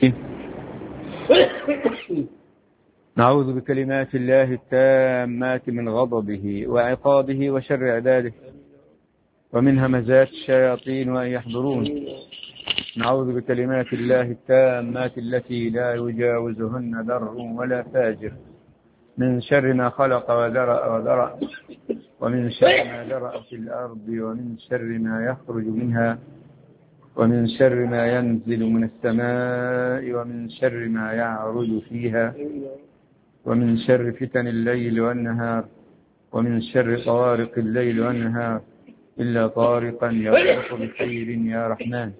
نعوذ بكلمات الله التامات من غضبه وعقابه وشر عباده ومن همزات الشياطين وأن يحضرون. نعوذ بكلمات الله التامات التي لا يجاوزهن بر ولا فاجر من شر ما خلق وذرأ ومن شر ما ذرأ في الأرض ومن شر ما يخرج منها ومن شر ما ينزل من السماء ومن شر ما يعرج فيها ومن شر فتن الليل والنهار ومن شر طوارق الليل والنهار إلا طارقا يطرق بخير يا رحمن.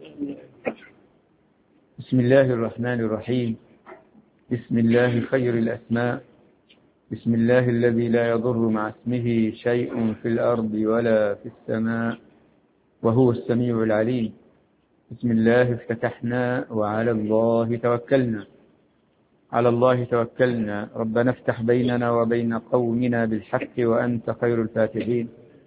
بسم الله الرحمن الرحيم. بسم الله خير الأسماء. بسم الله الذي لا يضر مع اسمه شيء في الأرض ولا في السماء وهو السميع العليم. بسم الله افتتحنا وعلى الله توكلنا. على الله توكلنا. ربنا افتح بيننا وبين قومنا بالحق وأنت خير الفاتحين.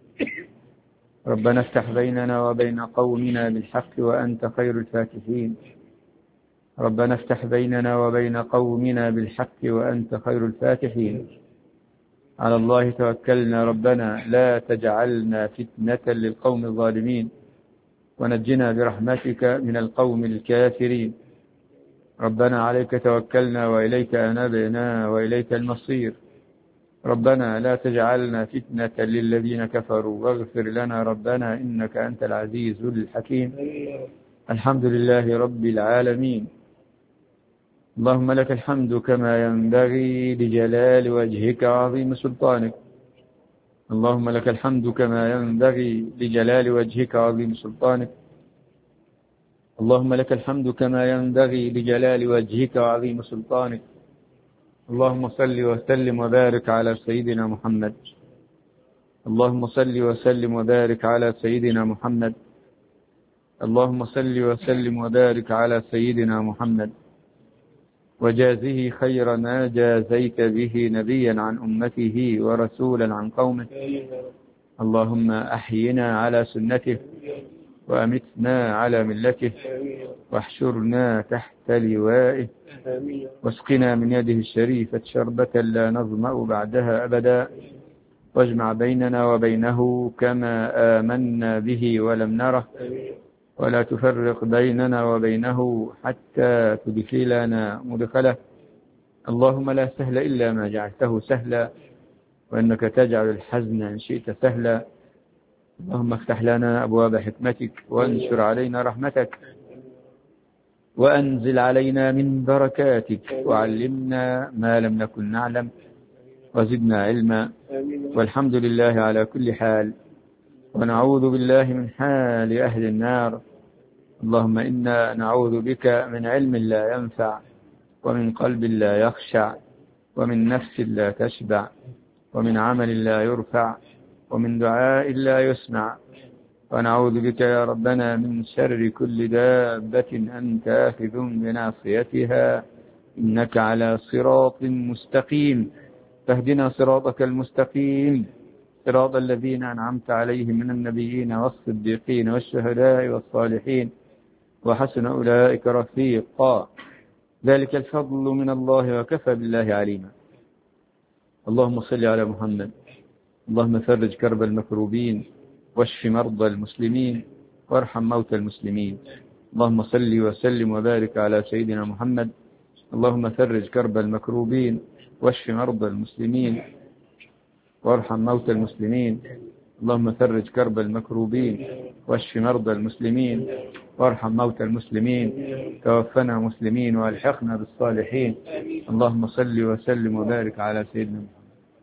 ربنا افتح بيننا وبين قومنا بالحق وأنت خير الفاتحين. ربنا افتح بيننا وبين قومنا بالحق وأنت خير الفاتحين. على الله توكلنا. ربنا لا تجعلنا فتنة للقوم الظالمين ونجنا برحمتك من القوم الكافرين. ربنا عليك توكلنا وإليك أنبنا وإليك المصير. ربنا لا تجعلنا فتنة للذين كفروا واغفر لنا ربنا إنك أنت العزيز الحكيم. الحمد لله رب العالمين. اللهم لك الحمد كما ينبغي لجلال وجهك وعظيم سلطانك. اللهم لك الحمد كما ينبغي لجلال وجهك وعظيم سلطانك. اللهم لك الحمد كما ينبغي لجلال وجهك وعظيم سلطانك. اللهم صل وسلم وبارك على سيدنا محمد. اللهم صل وسلم وبارك على سيدنا محمد. اللهم صل وسلم وبارك على سيدنا محمد وجازه خير ما جازيت به نبيا عن أمته ورسولا عن قومه. اللهم أحينا على سنته وأمتنا على ملته واحشرنا تحت لوائه واسقنا من يده الشريفة شربة لا نظمأ بعدها أبدا واجمع بيننا وبينه كما آمنا به ولم نره ولا تفرق بيننا وبينه حتى تدخلنا مدخله. اللهم لا سهل إلا ما جعلته سهلا وإنك تجعل الحزن إن شئت سهلا. اللهم افتح لنا أبواب حكمتك وانشر علينا رحمتك وأنزل علينا من بركاتك وعلمنا ما لم نكن نعلم وزدنا علما. والحمد لله على كل حال ونعوذ بالله من حال أهل النار. اللهم إنا نعوذ بك من علم لا ينفع ومن قلب لا يخشع ومن نفس لا تشبع ومن عمل لا يرفع ومن دعاء لا يسمع. ونعوذ بك يا ربنا من شر كل دابة أنت آخذ بناصيتها إنك على صراط مستقيم. فاهدنا صراطك المستقيم صراط الذين أنعمت عليهم من النبيين والصديقين والشهداء والصالحين وحسن أولئك رفيقا. ذلك الفضل من الله وكفى بالله عليما. اللهم صل على محمد. اللهم فرج كرب المكروبين واشف مرضى المسلمين وارحم موتى المسلمين. اللهم صل وسلم وبارك على سيدنا محمد. اللهم فرج كرب المكروبين واشف مرضى المسلمين وارحم موتى المسلمين. اللهم فرج كرب المكروبين واشف مرضى المسلمين وارحم موتى المسلمين. توفنا مسلمين والحقنا بالصالحين. اللهم صل وسلم وبارك على سيدنا محمد.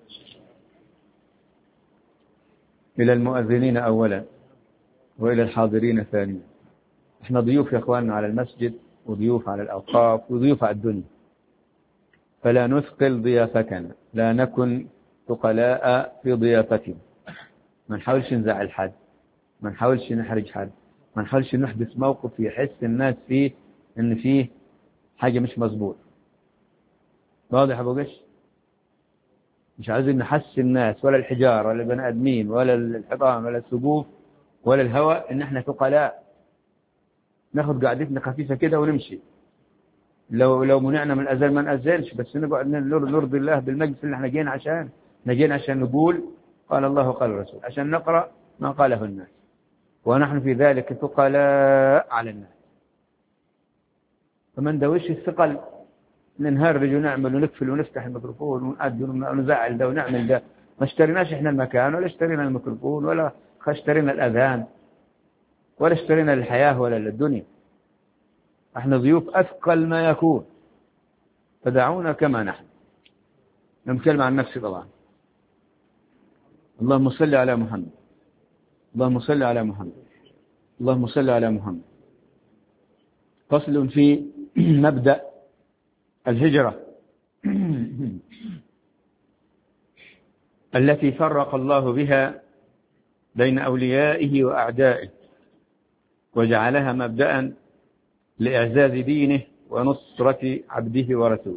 إلى المؤذنين أولا وإلى الحاضرين ثانيا. احنا ضيوف يا اخواننا على المسجد وضيوف على الأوقاف وضيوف على الدنيا، فلا نثقل ضيافتنا، لا نكن ثقلاء في ضيافتنا. ما نحاولش نزعل حد، ما نحاولش نحرج حد، ما نحاولش نحدث موقف يحس الناس فيه ان فيه حاجة مش مظبوط. واضح يا ابو قش؟ مش عايزين نحس الناس ولا الحجار ولا البني ادمين ولا الحطام ولا السقوف ولا الهواء ان احنا ثقلاء. ناخد قعدتنا خفيفة كده ونمشي. لو منعنا من الأذان ما نأذنش، بس نقعد نرضي الله بالمجلس اللي احنا جينا عشان نقول قال الله قال الرسول، عشان نقرأ ما قاله الناس، ونحن في ذلك ثقلاء على الناس. فمن دوش الثقل ننهرج ونعمل ونقفل ونفتح الميكروفون ونأذن ونزعل ده ونعمل ده. ما اشتريناش احنا المكان، ولا اشترينا الميكروفون، ولا اشترينا الأذان، ولا اشترينا الحياة ولا الدنيا. احنا ضيوف أثقل ما يكون، فدعونا كما نحن. نتكلم عن نفسي طبعا. اللهم صل على محمد، اللهم صل على محمد، اللهم صل على محمد. فصل في مبدأ الهجرة التي فرق الله بها بين أوليائه وأعدائه، وجعلها مبدأ لإعزاز دينه ونصرة عبده ورسوله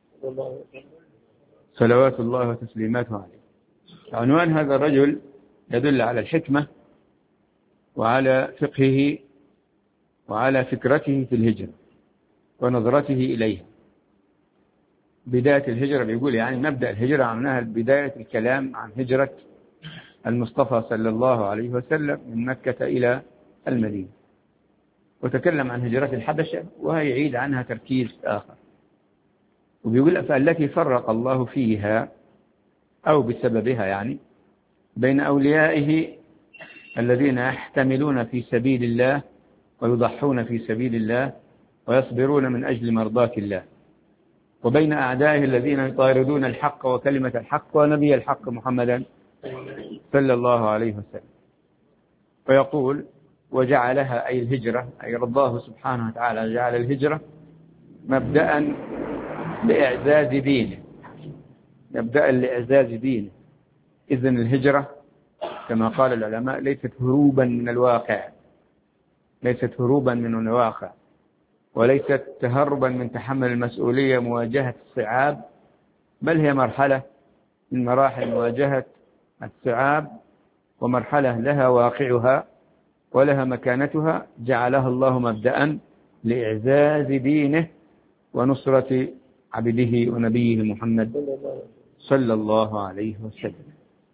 صلوات الله وتسليماته عليه. عنوان هذا الرجل يدل على الحكمة وعلى فقهه وعلى فكرته في الهجرة ونظرته إليها. بداية الهجرة بيقول يعني مبدأ الهجرة عنها بداية الكلام عن هجرة المصطفى صلى الله عليه وسلم من مكة إلى المدينة، وتكلم عن هجرة الحبشة وهي يعيد عنها تركيز آخر. وبيقول فالتي فرق الله فيها أو بسببها يعني بين أوليائه الذين يحتملون في سبيل الله ويضحون في سبيل الله ويصبرون من أجل مرضاة الله، وبين أعدائه الذين يطاردون الحق وكلمة الحق ونبي الحق محمدا صلى الله عليه وسلم. ويقول وجعلها أي الهجرة، أي رباه سبحانه وتعالى جعل الهجرة مبدأ لإعزاز دينه، مبدأ لإعزاز دينه. إذن الهجرة كما قال العلماء ليست هروبا من الواقع، ليست هروبا من الواقع، وليست تهربا من تحمل المسؤولية مواجهة الصعاب، بل هي مرحلة من مراحل مواجهة الصعاب، ومرحلة لها واقعها ولها مكانتها، جعلها الله مبدأ لإعزاز دينه ونصرة عبده ونبيه محمد صلى الله عليه وسلم.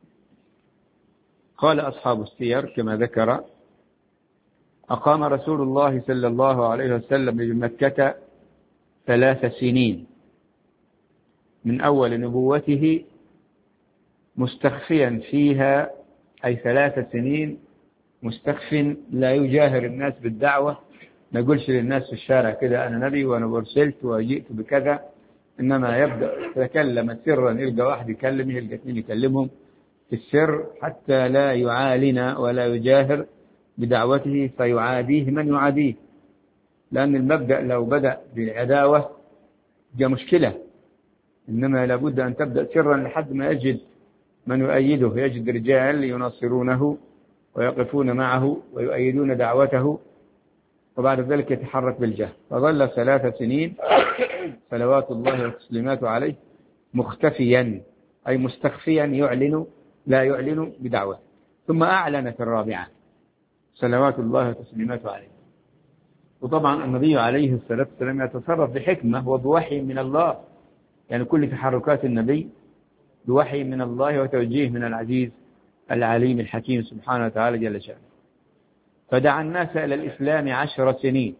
قال أصحاب السير كما ذكر أقام رسول الله صلى الله عليه وسلم بمكة 3 سنين من أول نبوته مستخفيا فيها، أي 3 سنين مستخف لا يجاهر الناس بالدعوة، ما يقولش للناس في الشارع كده أنا نبي وأنا أرسلت وجئت بكذا، إنما يبدأ يتكلم سرا، يلقى واحد يكلمه، يلقى اثنين يكلمهم في السر حتى لا يعالن ولا يجاهر بدعوته فيعاديه من يعاديه، لأن المبدأ لو بدأ بالعداوة جاء مشكلة، إنما لابد أن تبدأ سرا لحد ما يجد من يؤيده، يجد رجال يناصرونه ويقفون معه ويؤيدون دعوته، وبعد ذلك يتحرك بالجهل. فظل 3 سنين صلوات الله وتسليماته عليه مختفيا، أي مستخفيا، لا يعلن بدعوة. ثم أعلن في 4 صلوات الله وتسليماته عليه. وطبعا النبي عليه الصلاة والسلام يتصرف بحكمة وبوحي من الله، يعني كل تحركات النبي بوحي من الله وتوجيه من العزيز العليم الحكيم سبحانه وتعالى جل شأنه. فدعا الناس إلى الإسلام 10 سنين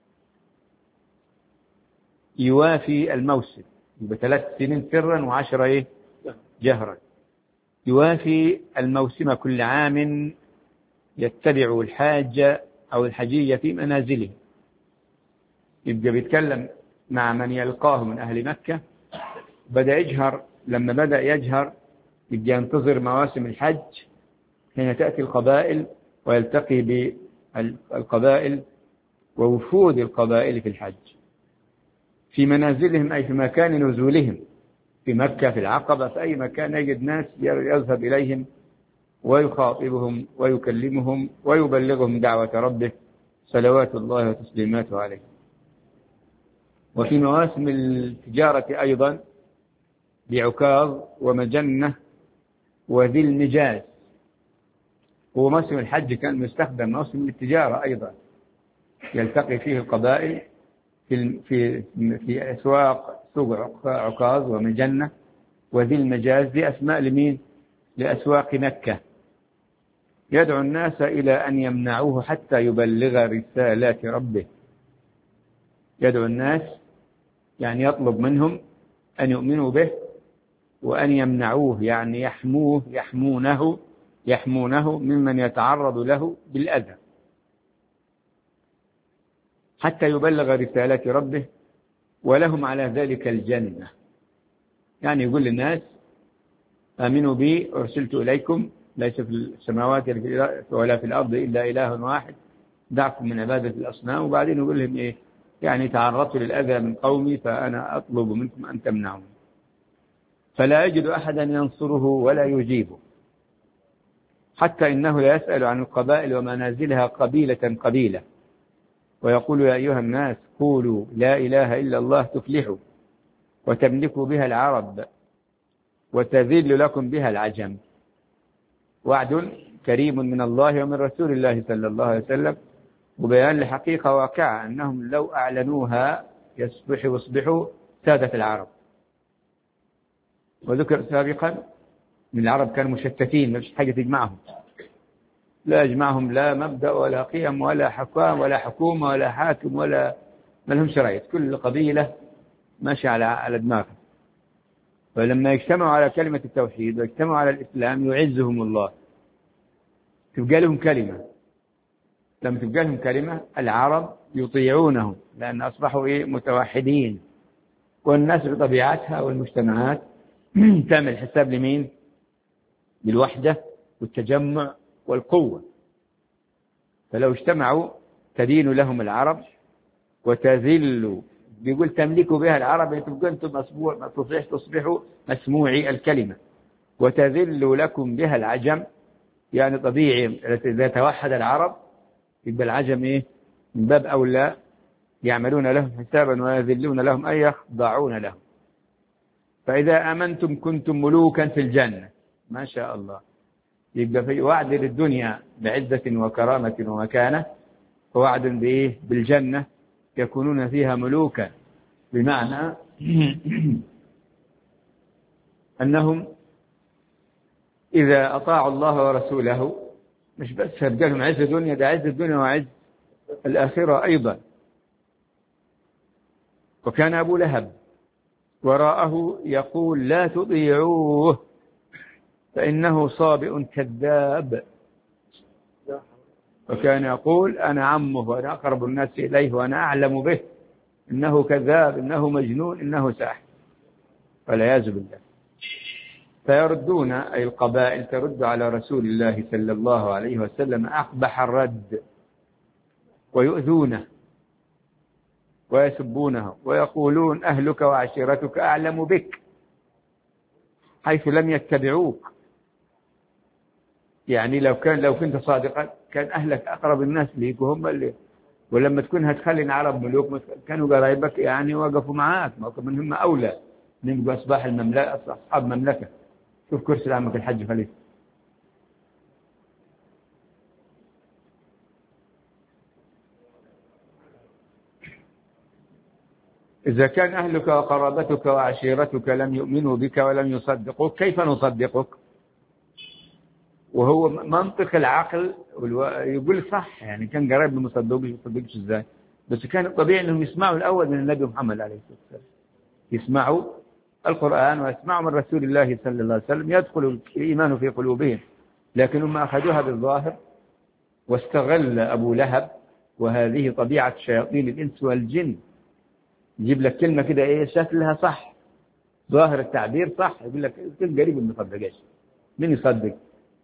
يوافي الموسم، ب3 سنين سرا و10 جهرا، يوافي الموسم كل عام، يتبع الحاج أو الحجية في منازله، يبقى بيتكلم مع من يلقاه من أهل مكة. بدأ يجهر، لما بدأ يجهر يبقى ينتظر مواسم الحج حين تأتي القبائل ويلتقي بالقبائل ووفود القبائل في الحج في منازلهم، أي في مكان نزولهم، في مكة، في العقبة، في أي مكان يجد ناس يذهب إليهم ويخاطبهم ويكلمهم ويبلغهم دعوة ربه صلوات الله وتسليماته عليه. وفي مواسم التجارة أيضا بعكاظ ومجنة وذي المجاز، وموسم الحج كان مستخدم موسم للتجارة أيضا، يلتقي فيه القبائل في أسواق، سوق عكاظ ومجنة وذي المجاز، دي أسماء لمين؟ لأسواق مكة. يدعو الناس إلى أن يمنعوه حتى يبلغ رسالات ربه. يدعو الناس يعني يطلب منهم أن يؤمنوا به وأن يمنعوه، يعني يحمونه ممن يتعرض له بالأذى حتى يبلغ رسالات ربه، ولهم على ذلك الجنة. يعني يقول للناس آمنوا بي أرسلت إليكم، ليس في السماوات ولا في الأرض إلا إله واحد، دعكم من عبادة الأصنام. وبعدين يقول لهم إيه؟ يعني تعرضت للأذى من قومي فأنا أطلب منكم أن تمنعون. فلا يجد أحدا ينصره ولا يجيبه، حتى إنه لا يسأل عن القبائل ومنازلها قبيلة قبيلة، ويقول يا أيها الناس قولوا لا إله إلا الله تفلحوا وتملكوا بها العرب وتذل لكم بها العجم. وعد كريم من الله ومن رسول الله صلى الله عليه وسلم، وبيان لحقيقة واقعة أنهم لو أعلنوها يصبحوا سادة العرب. وذكر سابقا من العرب كانوا مشتتين، ما فيش حاجة تجمعهم، لا يجمعهم لا مبدأ ولا قيم ولا حكام ولا حكومة ولا حاكم ولا ما لهم شرعية، كل قبيلة ماشية على دماغها. فلما يجتمعوا على كلمة التوحيد ويجتمعوا على الإسلام يعزهم الله، تبقى لهم كلمة. لما تبقى لهم كلمة العرب يطيعونهم، لأن أصبحوا متوحدين. والناس بطبيعتها والمجتمعات تعمل حساب لمين؟ للوحدة والتجمع والقوة. فلو اجتمعوا تدين لهم العرب وتذلوا، بيقول تملكوا بها العرب، يتبقوا أنتم تصبحوا مسموعي الكلمة، وتذلوا لكم بها العجم. يعني طبيعي إذا توحد العرب يبقى العجم من باب أولى يعملون لهم حسابا ويذلون لهم أي يخضعون لهم. فإذا آمنتم كنتم ملوكا في الجنة. ما شاء الله. يبقى في وعد للدنيا بعزة وكرامة ومكانة، ووعد بالجنة يكونون فيها ملوكا، بمعنى أنهم إذا أطاعوا الله ورسوله مش بس هبقى لهم عز الدنيا، ده عز الدنيا وعز الآخرة أيضا. وكان أبو لهب وراءه يقول لا تطيعوه فإنه صابئ كذاب، وكان يقول أنا عمه وأنا أقرب الناس إليه وأنا أعلم به، إنه كذاب، إنه مجنون، إنه ساحر، والعياذ بالله. فيردون أي القبائل ترد على رسول الله صلى الله عليه وسلم أقبح الرد، ويؤذونه ويسبونه ويقولون أهلك وعشيرتك أعلم بك، حيث لم يتبعوك. يعني لو كنت صادقا كان أهلك أقرب الناس ليك وهم اللي، ولما تكون هتخلي العرب ملوك كانوا قرايبك يعني وقفوا معاك، من هم أولى من أصباح المملكة، أصحاب مملكة. شوف كرسي لعمك الحج خليفة. إذا كان أهلك وقرابتك وعشيرتك لم يؤمنوا بك ولم يصدقوك كيف نصدقك؟ وهو منطق العقل يقول صح، يعني كان قريب من يصدقش ازاي؟ بس كان الطبيعي انهم يسمعوا الاول من النبي محمد عليه الصلاه والسلام، يسمعوا القرآن ويسمعوا من رسول الله صلى الله عليه وسلم، يدخل الإيمان في قلوبهم. لكن هم أخذوها بالظاهر، واستغل أبو لهب، وهذه طبيعة شياطين الإنس والجن. يجيب لك كلمة كده شكلها صح، ظاهر التعبير صح، يقول لك كل قريب من يصدقش. من يصدق؟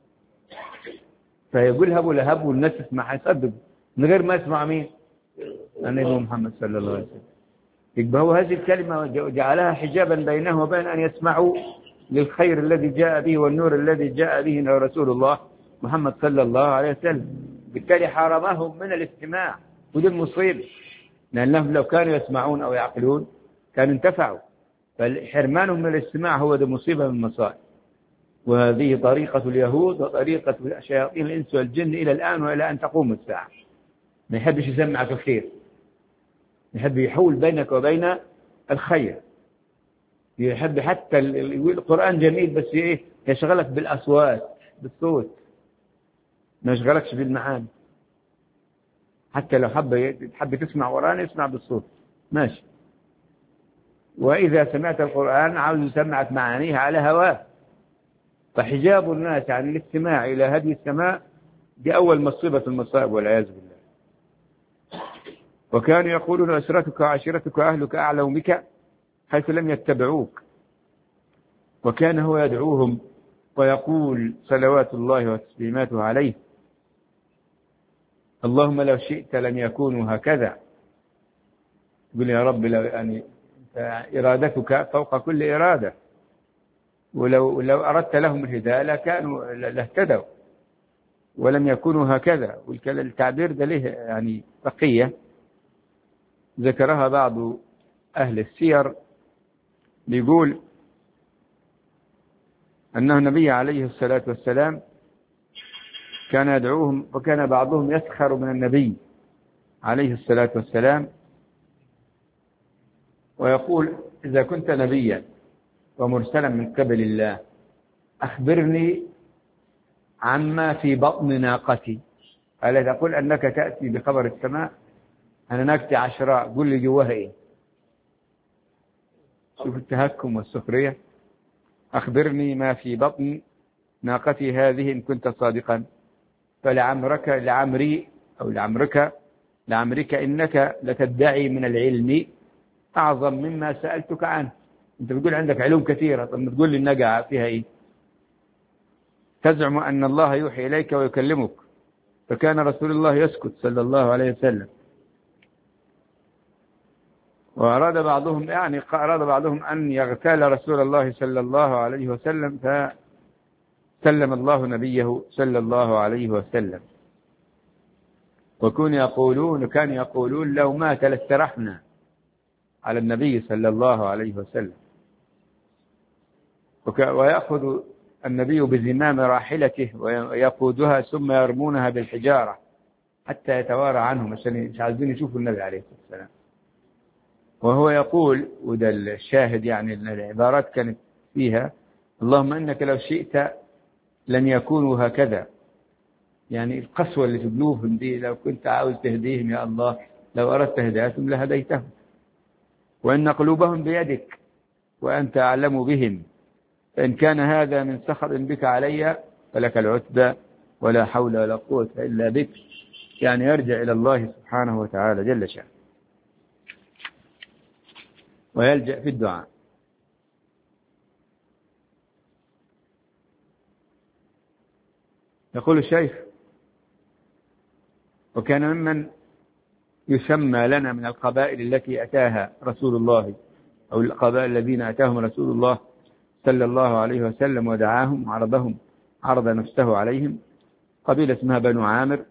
فيقولها أبو لهب والناس تسمعها يصدق من غير ما يسمع مين؟ النبي محمد صلى الله عليه وسلم. يبقى هو هذه الكلمة جعلها حجابا بينه وبين أن يسمعوا للخير الذي جاء به والنور الذي جاء به رسول الله محمد صلى الله عليه وسلم. بالتالي حرمهم من الاستماع، ودي المصيبة، لأنهم لو كانوا يسمعون أو يعقلون كانوا انتفعوا. فحرمانهم من الاستماع هو ده مصيبة من المصائب. وهذه طريقة اليهود وطريقة شياطين الإنس والجن إلى الآن وإلى أن تقوم الساعة. ما يحبش يسمع في الخير، يحب يحول بينك وبين الخير، يحب حتى يقول القرآن جميل بس إيه يشغلك بالأصوات بالصوت، ما يشغلكش بالمعاني. حتى لو حب تسمع قرآن اسمع بالصوت ماشي، وإذا سمعت القرآن عاوز يسمعك معانيه على هواه. فحجاب الناس عن الاستماع إلى هدي السماء دي أول مصيبة المصائب والعياذ بالله. وكانوا يقولون أسرتك وعشيرتك وأهلك أعلم بك حيث لم يتبعوك، وكان هو يدعوهم ويقول صلوات الله وتسليماته عليه اللهم لو شئت لم يكونوا هكذا. يقول يا رب لو يعني إرادتك فوق كل إرادة، ولو أردت لهم الهداية لكانوا لاهتدوا ولم يكونوا هكذا. والتعبير ده له يعني بقية ذكرها بعض أهل السير، بيقول أنه النبي عليه الصلاة والسلام كان يدعوهم، وكان بعضهم يسخر من النبي عليه الصلاة والسلام ويقول إذا كنت نبيا ومرسلا من قبل الله أخبرني عما في بطن ناقتي. ألا تقول أنك تأتي بخبر السماء أنا ناقتي عشراء، قل لي جواها إيه. شوف التهكم والسخرية. أخبرني ما في بطن ناقتي هذه إن كنت صادقا، فلعمرك لعمري أو لعمرك إنك لتدعي من العلم أعظم مما سألتك عنه. أنت بتقول عندك علوم كثيرة، طب تقول لي النقع فيها إيه؟ تزعم أن الله يوحي إليك ويكلمك، فكان رسول الله يسكت صلى الله عليه وسلم. وأراد بعضهم أن يغتال رسول الله صلى الله عليه وسلم، فسلم الله نبيه صلى الله عليه وسلم. كانوا يقولون لو مات لاسترحنا على النبي صلى الله عليه وسلم. ويأخذ النبي بزمام راحلته ويقودها ثم يرمونها بالحجارة حتى يتوارى عنهم عشان مش عايزين يشوفوا النبي عليه الصلاة والسلام. وهو يقول، وده الشاهد يعني العبارات كانت فيها اللهم إنك لو شئت لن يكونوا هكذا، يعني القسوة اللي في قلوبهم دي لو كنت عاوز تهديهم يا الله لو أردت هدايتهم لهديتهم، وإن قلوبهم بيدك وأنت أعلم بهم، فإن كان هذا من سخط بك علي فلك العتبى ولا حول ولا قوة إلا بك. يعني يرجع إلى الله سبحانه وتعالى جل شأنه ويلجأ في الدعاء. يقول الشيخ وكان ممن يسمى لنا من القبائل التي أتاها رسول الله أو القبائل الذين أتاهم رسول الله صلى الله عليه وسلم ودعاهم وعرضهم عرض نفسه عليهم، قبيلة اسمها بنو عامر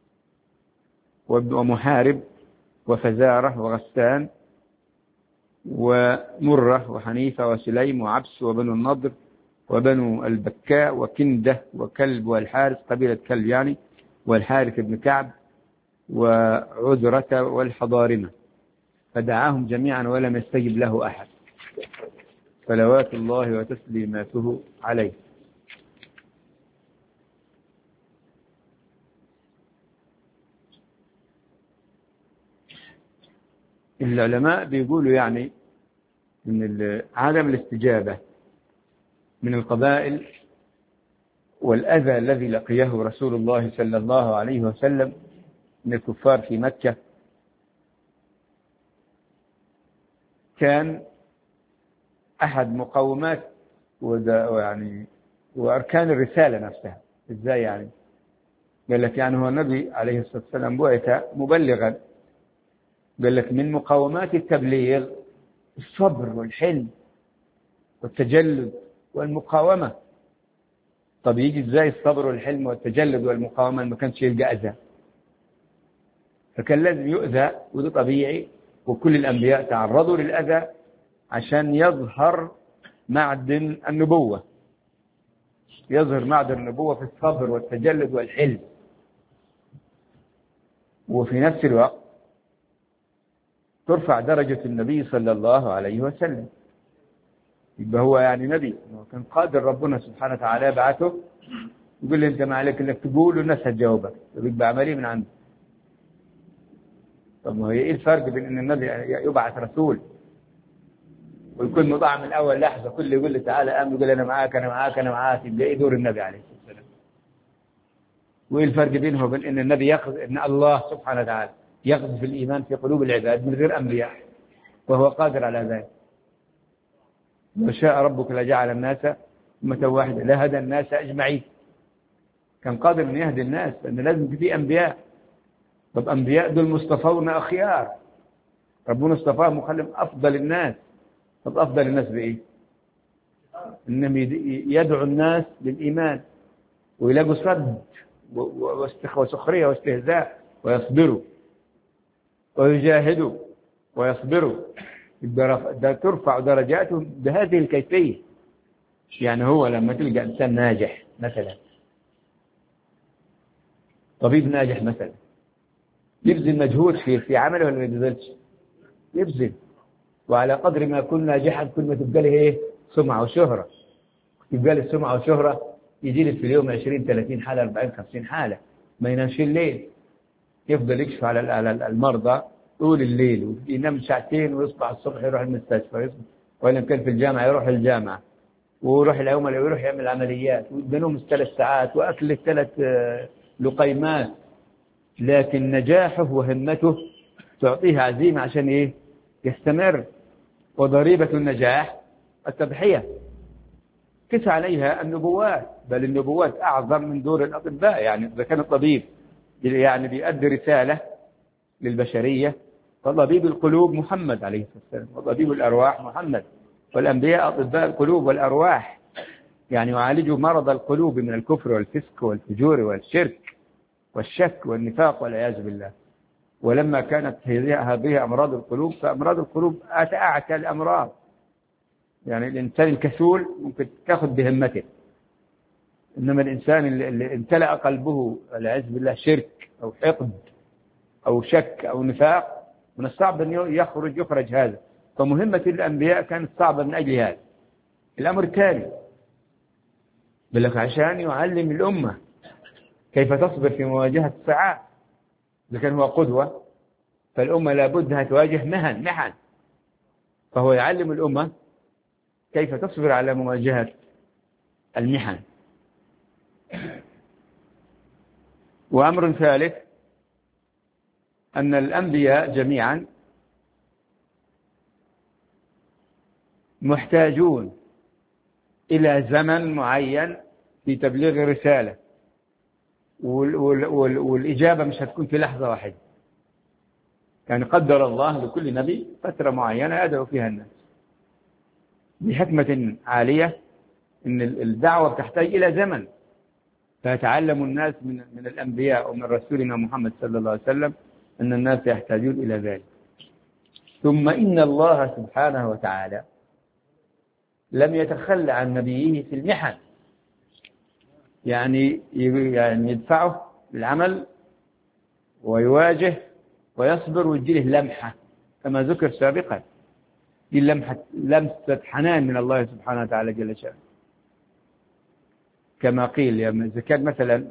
ومحارب وفزارة وغسان ومرة وحنيفة وسليم وعبس وبنو النضر وبنو البكاء وكندة وكلب والحارث، قبيلة كلب يعني، والحارث بن كعب وعذرة والحضارمة، فدعاهم جميعا ولم يستجب له أحد صلوات الله وتسليماته عليه. العلماء بيقولوا يعني من عدم الاستجابة من القبائل والأذى الذي لقيه رسول الله صلى الله عليه وسلم من الكفار في مكة كان أحد مقومات ويعني وأركان الرسالة نفسها. إزاي يعني؟ قال لك يعني هو النبي عليه الصلاة والسلام بعث مبلغا، قال لك من مقومات التبليغ الصبر والحلم والتجلد والمقاومة. طب يجي إزاي الصبر والحلم والتجلد والمقاومة ما كانش يلقى أذى؟ فكان لازم يؤذى، وده طبيعي، وكل الأنبياء تعرضوا للأذى عشان يظهر معدن النبوة، يظهر معدن النبوة في الصبر والتجلد والحلم. وفي نفس الوقت ترفع درجة النبي صلى الله عليه وسلم. يبقى هو يعني نبي، كان قادر ربنا سبحانه وتعالى يبعثه يقول لي أنت ما عليك إنك تقول والناس هتجاوبك، يبقى عملية من عنده. طب ما هي إيه الفرق بين إن النبي يبعث رسول ويكون مطاع من أول لحظة، كل يقول لي تعالى آمن يقول أنا معاك أنا معاك أنا معاك، يبقى إيه دور النبي عليه الصلاة والسلام؟ وإيه الفرق بينه وبين إن النبي يأخذ إن الله سبحانه وتعالى يقذف الإيمان في قلوب العباد من غير أنبياء وهو قادر على ذلك؟ وشاء ربك لجعل الناس أمة واحدة لهدى الناس أجمعين. كان قادر أن يهدي الناس لأن لازم في أنبياء. طب أنبياء دول مصطفون أخيار، ربنا اصطفاهم وخلهم أفضل الناس. طب أفضل الناس بإيه؟ إنهم يدعو الناس للإيمان ويلاقوا صد وسخرية واستهزاء ويصبروا ويجاهدوا ويصبروا. ترفع درجاتهم بهذه الكيفية. يعني هو لما تلقى إنسان ناجح مثلا، طبيب ناجح مثلا، يبذل مجهود في عمله ولا ما يبذلش؟ يبذل. وعلى قدر ما يكون ناجحا كل ما تبقى له ايه؟ سمعة وشهرة. تبقى له سمعة وشهرة، يجي لك في اليوم 20 30 حالة 40 50 حالة، ما ينامش الليل، يفضل يكشف على المرضى طول الليل، وينام ساعتين ويصبح الصبح يروح المستشفى، وإن كان في الجامعة يروح الجامعة ويروح اليوم يروح يعمل عمليات، وينوم 3 ساعات وأكل 3 لقيمات. لكن نجاحه وهمته تعطيه عزيمة عشان إيه؟ يستمر. وضريبة النجاح التضحية. قس عليها النبوات، بل النبوات أعظم من دور الأطباء. يعني إذا كان الطبيب يعني بيؤدي رسالة للبشرية، فطبيب القلوب محمد عليه الصلاة والسلام، وطبيب الأرواح محمد، والأنبياء أطباء القلوب والأرواح، يعني يعالجوا مرض القلوب من الكفر والفسق والفجور والشرك والشك والنفاق والعياذ بالله. ولما كانت هذه أمراض القلوب، فأمراض القلوب أعتى الأمراض. يعني الإنسان الكسول ممكن تأخذ بهمته، إنما الإنسان اللي امتلأ قلبه والعياذ بالله شرك أو حقد أو شك أو نفاق، من الصعب أن يخرج هذا. فمهمة الأنبياء كانت صعبة من أجل هذا. الأمر الثاني بلك عشان يعلم الأمة كيف تصبر في مواجهة الصعاب. إذا كان هو قدوة، فالأمة لابد تواجه محن، فهو يعلم الأمة كيف تصبر على مواجهة المحن. وأمر ثالث أن الأنبياء جميعا محتاجون إلى زمن معين في تبليغ الرسالة، والإجابة مش هتكون في لحظة واحدة. يعني قدر الله لكل نبي فترة معينة يدعو فيها الناس بحكمة عالية، إن الدعوة تحتاج إلى زمن. فيتعلم الناس من الأنبياء ومن رسولنا محمد صلى الله عليه وسلم أن الناس يحتاجون إلى ذلك. ثم إن الله سبحانه وتعالى لم يتخلى عن نبيه في المحن، يعني يدفعه بالعمل ويواجه ويصبر ويجي له لمحة كما ذكر سابقا. دي لمسة حنان من الله سبحانه وتعالى جل شأنه. كما قيل إذا كان مثلا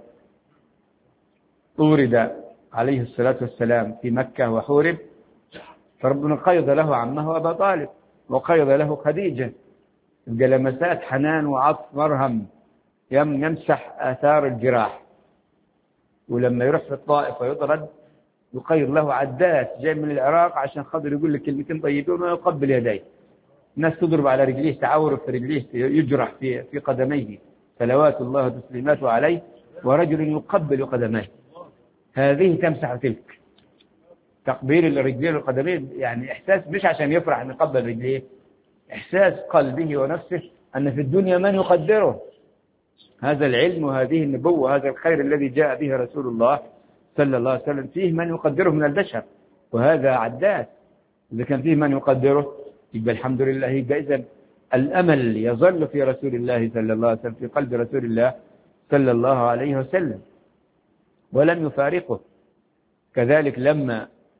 طورد عليه الصلاة والسلام في مكة وحورب، فربنا قيض له عمه أبا طالب وقيض له خديجة، لمسات حنان وعطف مرهم يمسح آثار الجراح. ولما يروح في الطائف ويطرد يقيض له عداس جاي من العراق عشان خاطر يقول لك كلمتين طيبين ويقبل يديه. الناس تضرب على رجليه، تعور في رجليه، يجرح في قدميه صلوات الله وتسليماته عليه، ورجل يقبل قدميه. هذه تمسح تلك. تقبيل الرجلين والقدمين يعني إحساس، مش عشان يفرح أن يقبل رجليه، إحساس قلبه ونفسه أن في الدنيا من يقدره. هذا العلم وهذه النبوة وهذا الخير الذي جاء به رسول الله صلى الله عليه وسلم فيه من يقدره من البشر، وهذا عداد. إذا كان فيه من يقدره يبقى الحمد لله. يبقى إذن الأمل يظل في رسول الله صلى الله عليه وسلم، في قلب رسول الله صلى الله عليه وسلم، ولم يفارقه. كذلك لما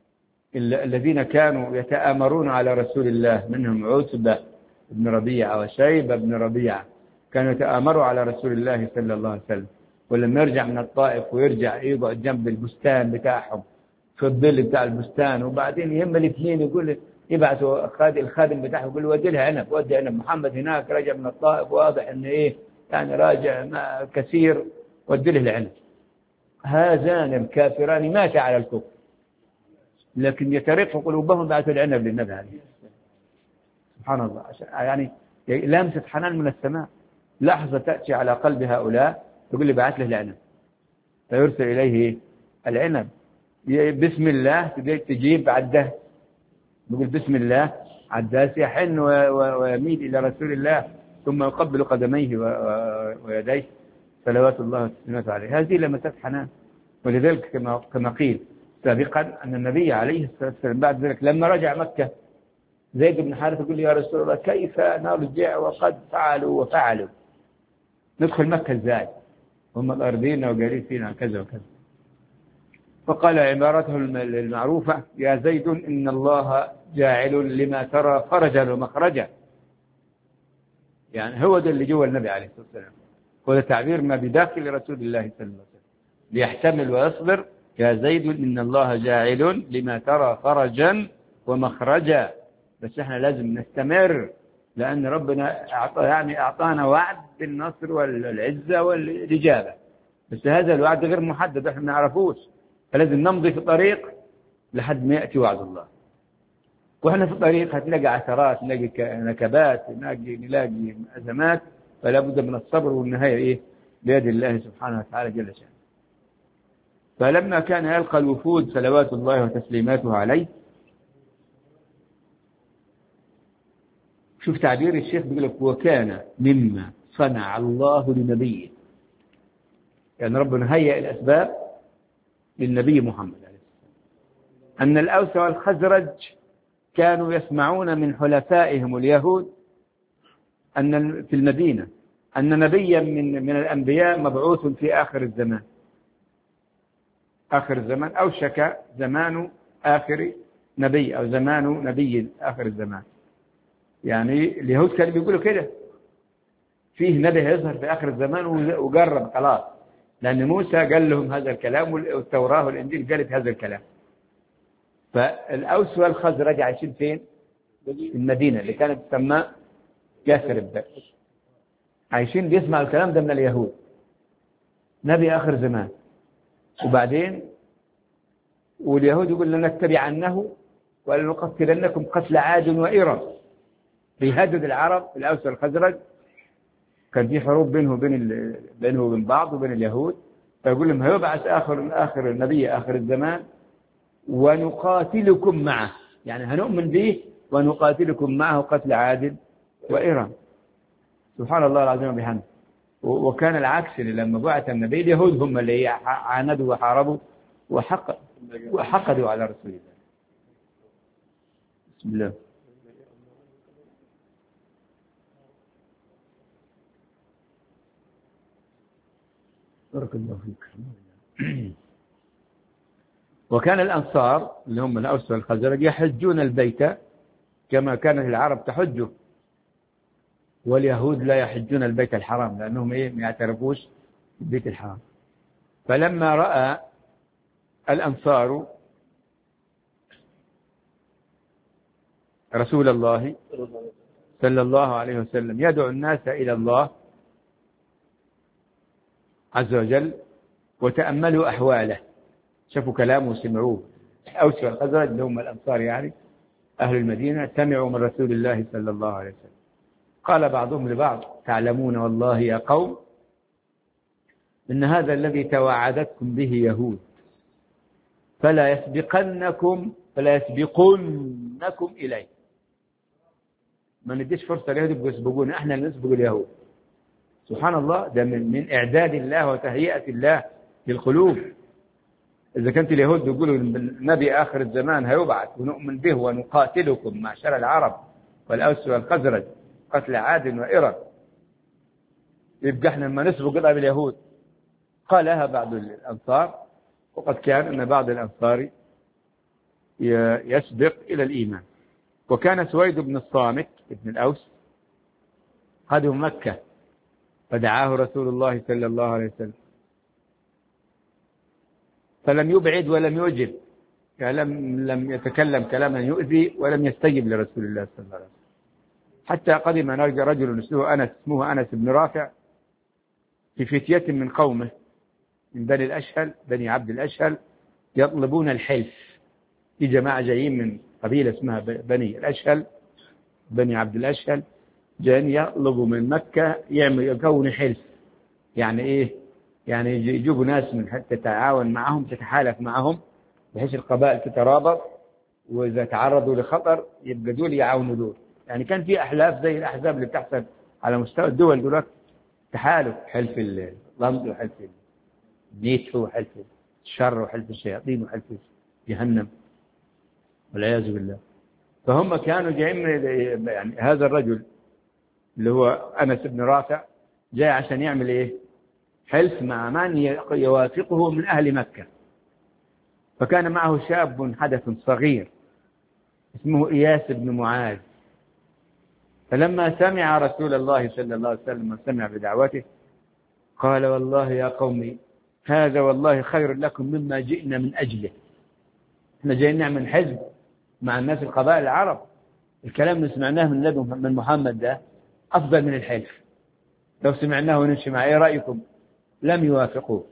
الذين كانوا يتآمرون على رسول الله، منهم عتبة بن ربيعة وشيبة بن ربيعة، كانوا يتآمروا على رسول الله صلى الله عليه وسلم. ولما يرجع من الطائف ويرجع يقعد جنب البستان بتاعهم في الظل بتاع البستان، وبعدين يهم الاثنين يقول يبعثوا الخادم بتاعه يقول ودي لها عنب، ودي عنب، محمد هناك رجع من الطائف واضح ان ايه يعني راجع كثير، ودي له العنب. هذان الكافران مات على الكفر، لكن يترق قلوبهم بعثوا العنب للنبي عليه الصلاة. سبحان الله، يعني لامسة حنان من السماء، لحظة تأتي على قلب هؤلاء تقول لي بعث له العنب، فيرسل إليه العنب. بسم الله تجيب عداه، يقول بسم الله عداه، يحن ويميل إلى رسول الله ثم يقبل قدميه ويديه صلوات الله وسلامته عليه. هذه لمسات حنان. ولذلك كما قيل سابقا أن النبي عليه الصلاة والسلام بعد ذلك لما رجع مكة، زيد بن حارثة يقول لي يا رسول الله كيف نرجع وقد فعلوا وفعلوا، ندخل مكة ازاي هم الأرضين وقالين فينا كذا وكذا. فقال عبارته المعروفة يا زيد إن الله جاعل لما ترى فرجا ومخرجا، يعني هو ده اللي جوا النبي عليه الصلاة والسلام، هو تعبير ما بداخل رسول الله صلى الله عليه وسلم ليحتمل ويصبر. يا زيد إن الله جاعل لما ترى فرجا ومخرجا، بس احنا لازم نستمر، لأن ربنا أعطانا وعد بالنصر والعزة والإجابة، بس هذا الوعد غير محدد احنا ما نعرفوش، فلازم نمضي في الطريق لحد ما يأتي وعد الله. واحنا في الطريق هتلاقي عثرات، نلاقي نكبات، نلاقي أزمات، فلا بد من الصبر، والنهاية إيه بيد الله سبحانه وتعالى جل شأنه. فلما كان يلقى الوفود صلوات الله وتسليماته عليه، شوف تعبير الشيخ بيقول لك وكان مما صنع الله لنبيه، يعني ربنا هيئ الأسباب للنبي محمد عليه السلام، أن الأوس والخزرج كانوا يسمعون من حلفائهم اليهود أن في المدينة أن نبيا من الأنبياء مبعوث في آخر الزمان، آخر الزمان أوشك زمان آخر نبي أو زمان نبي آخر الزمان. يعني اليهود كانوا بيقولوا كده فيه نبي هيظهر في آخر الزمان وقرب خلاص، لأن موسى قال لهم هذا الكلام والتوراة والإنجيل قالت هذا الكلام. فالأوس والخزرج عايشين فين؟ المدينة اللي كانت تسمى يثرب، عايشين بيسمعوا الكلام ده من اليهود، نبي آخر زمان. وبعدين واليهود يقول لنا نتبعنه ولنقتلنكم قتل عاد وإرم، بيهدد العرب الأوس والخزرج، كان في حروب بينه وبين بعض وبين اليهود، فيقول لهم هيبعث آخر النبي آخر الزمان ونقاتلكم معه، يعني هنؤمن به ونقاتلكم معه قتل عاد وإرم. سبحان الله العظيم وبحمده. وكان العكس، لما بعث النبي اليهود هم اللي عاندوا وحاربوا وحقدوا على رسول الله. بسم الله. بارك الله فيك. وكان الأنصار اللي هم الأوس والخزرج يحجون البيت كما كانت العرب تحجه، واليهود لا يحجون البيت الحرام لأنهم ما يعترفوش بالبيت الحرام. فلما رأى الأنصار رسول الله صلى الله عليه وسلم يدعو الناس إلى الله عز وجل وتأملوا أحواله، شافوا كلامه وسمعوه، الأوس والخزرج اللي هم الأنصار يعني أهل المدينة سمعوا من رسول الله صلى الله عليه وسلم. قال بعضهم لبعض تعلمون والله يا قوم إن هذا الذي توعدتكم به يهود، فلا يسبقنكم إليه، ما نديش فرصة اليهود يبقوا يسبقونا، احنا اللي نسبق اليهود. سبحان الله، ده من إعداد الله وتهيئة الله للقلوب. إذا كانت اليهود يقولوا النبي آخر الزمان هيبعث ونؤمن به ونقاتلكم معشر العرب والأوس والخزرج قتل عاد وإرم، يبقى احنا لما نسبق قطع باليهود. قالها بعض الأنصار، وقد كان أن بعض الأنصار يسبق إلى الإيمان. وكان سويد بن الصامت بن الأوس قدم مكة فدعاه رسول الله صلى الله عليه وسلم فلم يبعد ولم يجب، يعني لم يتكلم كلاما يؤذي ولم يستجب لرسول الله صلى الله عليه وسلم، حتى قدم رجل اسمه أنس بن رافع في فتية من قومه من بني الأشهل، بني عبد الأشهل، يطلبون الحلف. في جماعة جايين من قبيلة اسمها بني الأشهل، بني عبد الأشهل، جايين يطلبوا من مكة يكون حلف. يعني إيه؟ يعني يجيبوا ناس من حتى تتعاون معهم، تتحالف معهم، بحيث القبائل تترابط، وإذا تعرضوا لخطر يبقى دول يعاونوا دول. يعني كان في أحلاف زي الأحزاب اللي بتحصل على مستوى الدول دلوقتي، تحالف، حلف الرمز وحلف النيت وحلف الشر وحلف الشياطين وحلف جهنم والعياذ بالله. فهم كانوا جايين، يعني هذا الرجل اللي هو أنس بن رافع جاي عشان يعمل إيه؟ حلف مع من يوافقه من أهل مكة. فكان معه شاب حدث صغير اسمه إياس بن معاذ. فلما سمع رسول الله صلى الله عليه وسلم سمع بدعوته قال: والله يا قومي هذا والله خير لكم مما جئنا من أجله. احنا جايين نعمل حزب مع الناس القبائل العرب، الكلام اللي سمعناه من محمد ده أفضل من الحلف. لو سمعناه ونمشي معه، ايه رأيكم؟ لم يوافقوه.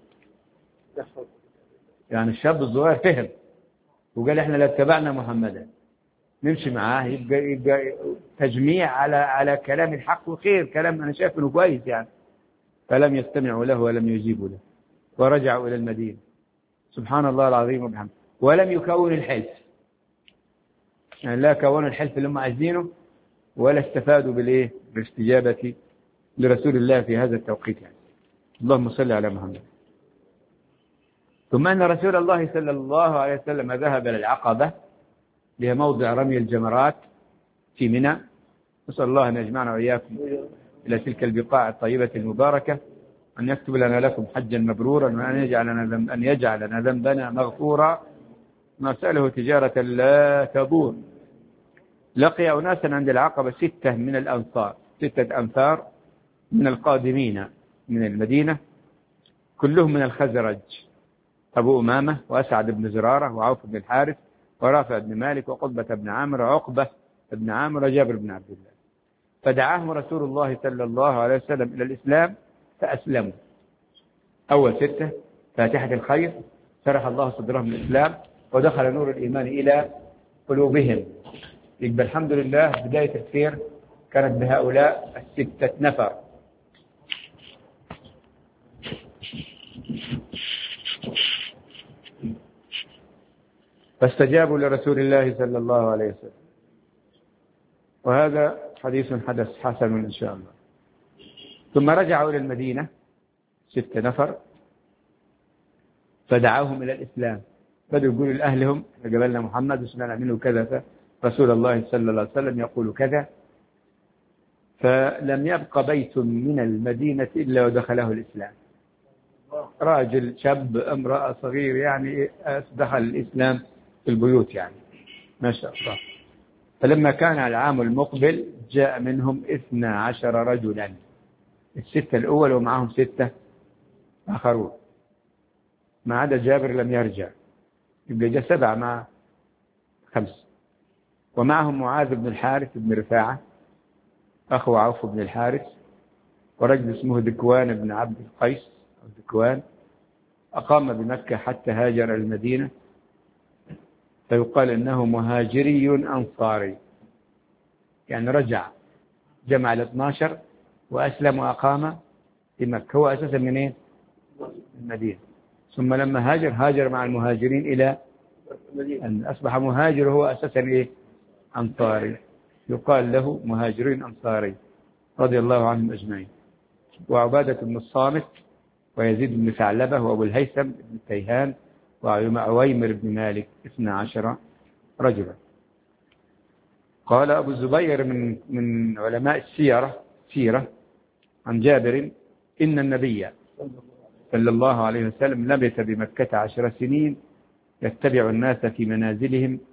يعني الشاب الصغير فهم وقال: احنا لو اتبعنا محمدا نمشي معاه يبقى تجميع على كلام الحق وخير، كلام أنا شايف إنه كويس يعني. فلم يستمعوا له ولم يجيبوا له، ورجعوا إلى المدينة. سبحان الله العظيم وبحمده. ولم يكون الحلف، يعني لا كونوا الحلف اللي هم عايزينه، ولا استفادوا بالاستجابة لرسول الله في هذا التوقيت يعني. اللهم صل على محمد. ثم أن رسول الله صلى الله عليه وسلم ذهب إلى العقبة، لها موضع رمي الجمرات في منى. نسأل الله أن يجمعنا وإياكم إلى تلك البقاع الطيبة المباركة، أن يكتب لنا لكم حجا مبرورا، وأن يجعلنا ذنبنا مغفورا، نسأله تجارة لا تبور. لقي أناسا عند العقبة 6 من الأنصار، 6 أنفار من القادمين من المدينة، كلهم من الخزرج: أبو أمامة وأسعد بن زرارة وعوف بن الحارث ورافع بن مالك وقطبة بن عامر وعقبة بن عامر وجابر بن عبد الله. فدعاهم رسول الله صلى الله عليه وسلم إلى الإسلام فأسلموا. أول 6 فاتحة الخير، شرح الله صدرهم الإسلام ودخل نور الإيمان إلى قلوبهم. يبقى الحمد لله بداية الخير كانت بهؤلاء 6 نفر. فاستجابوا لرسول الله صلى الله عليه وسلم. وهذا حديث حدث حسن إن شاء الله. ثم رجعوا إلى المدينة 6 نفر فدعاهم إلى الإسلام. بدأوا يقولوا لأهلهم: قبلنا محمد وسمعنا منه كذا، رسول الله صلى الله عليه وسلم يقول كذا. فلم يبق بيت من المدينة إلا ودخله الإسلام. راجل، شاب، امرأة، صغير، يعني دخل الإسلام في البيوت يعني، ما شاء الله. فلما كان العام المقبل جاء منهم 12 رجلا، 6 الأول ومعهم 6 آخرون، ما عدا جابر لم يرجع، يبقى جاء 7 مع 5. ومعهم معاذ بن الحارث بن رفاعة أخو عوف بن الحارث، ورجل اسمه ذكوان بن عبد القيس أو ذكوان، أقام بمكة حتى هاجر المدينة، فيقال إنه مهاجري أنصاري، يعني رجع جمع 12 وأسلم وأقام في مكة. هو أساسا منين؟ المدينة. ثم لما هاجر مع المهاجرين إلى أن أصبح مهاجر، هو أساسا أنصاري، يقال له مهاجرين أنصاري رضي الله عنهم أجمعين. وعبادة بن الصامت ويزيد بن ثعلبة وأبو الهيثم بن تيهان وعويمر بن مالك 12 رجلا. قال أبو الزبير من علماء السيرة عن جابر: إن النبي صلى الله عليه وسلم لبث بمكة 10 سنين يتبع الناس في منازلهم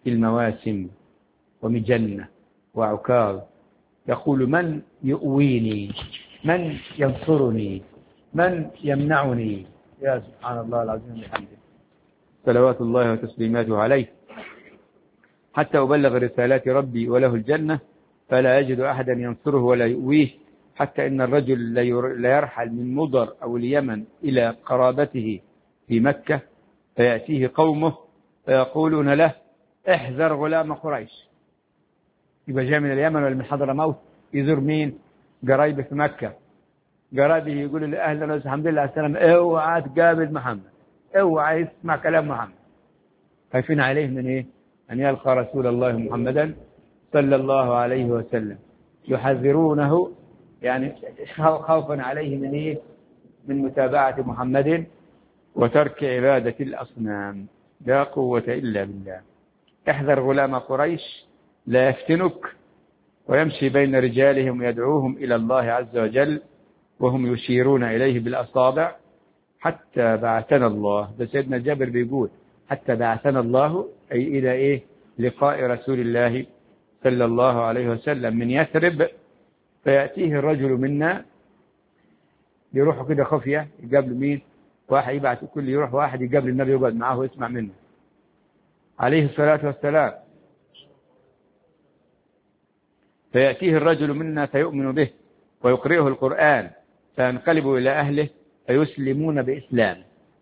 في المواسم ومجنة وعكاظ، يقول: من يؤويني؟ من ينصرني؟ من يمنعني؟ يا سبحان الله العظيم وبحمده، صلوات الله وتسليماته عليه، حتى أبلغ رسالات ربي وله الجنة، فلا يجد أحدا ينصره ولا يؤويه، حتى إن الرجل لا يرحل من مضر أو اليمن إلى قرابته في مكة، فيأتيه قومه فيقولون له: احذر غلام قريش. يبقى جاء من اليمن ولا من حضرموت يزور مين؟ قرايبه في مكة، قرايبه يقول له: أهلا وسهلا، الحمد لله على السلامة، اوعى تقابل محمد، اوعى يسمع كلام محمد. خايفين عليه من إيه؟ أن يلقى رسول الله محمدا صلى الله عليه وسلم، يحذرونه يعني خوفا عليه من إيه؟ من متابعة محمد وترك عبادة الأصنام. لا قوة إلا بالله. احذر غلام قريش لا يفتنك ويمشي بين رجالهم ويدعوهم إلى الله عز وجل وهم يشيرون إليه بالأصابع، حتى بعثنا الله. ده سيدنا جابر بيقول: حتى بعثنا الله، أي إلى إيه؟ لقاء رسول الله صلى الله عليه وسلم من يثرب، فيأتيه الرجل منا، يروحوا كده خفية يقابل مين؟ واحد يبعث كل يروح واحد يقابل النبي يقعد معه ويسمع منه عليه الصلاة والسلام. فيأتيه الرجل منا فيؤمن به ويقرئه القرآن، فينقلب إلى أهله فيسلمون بإسلام،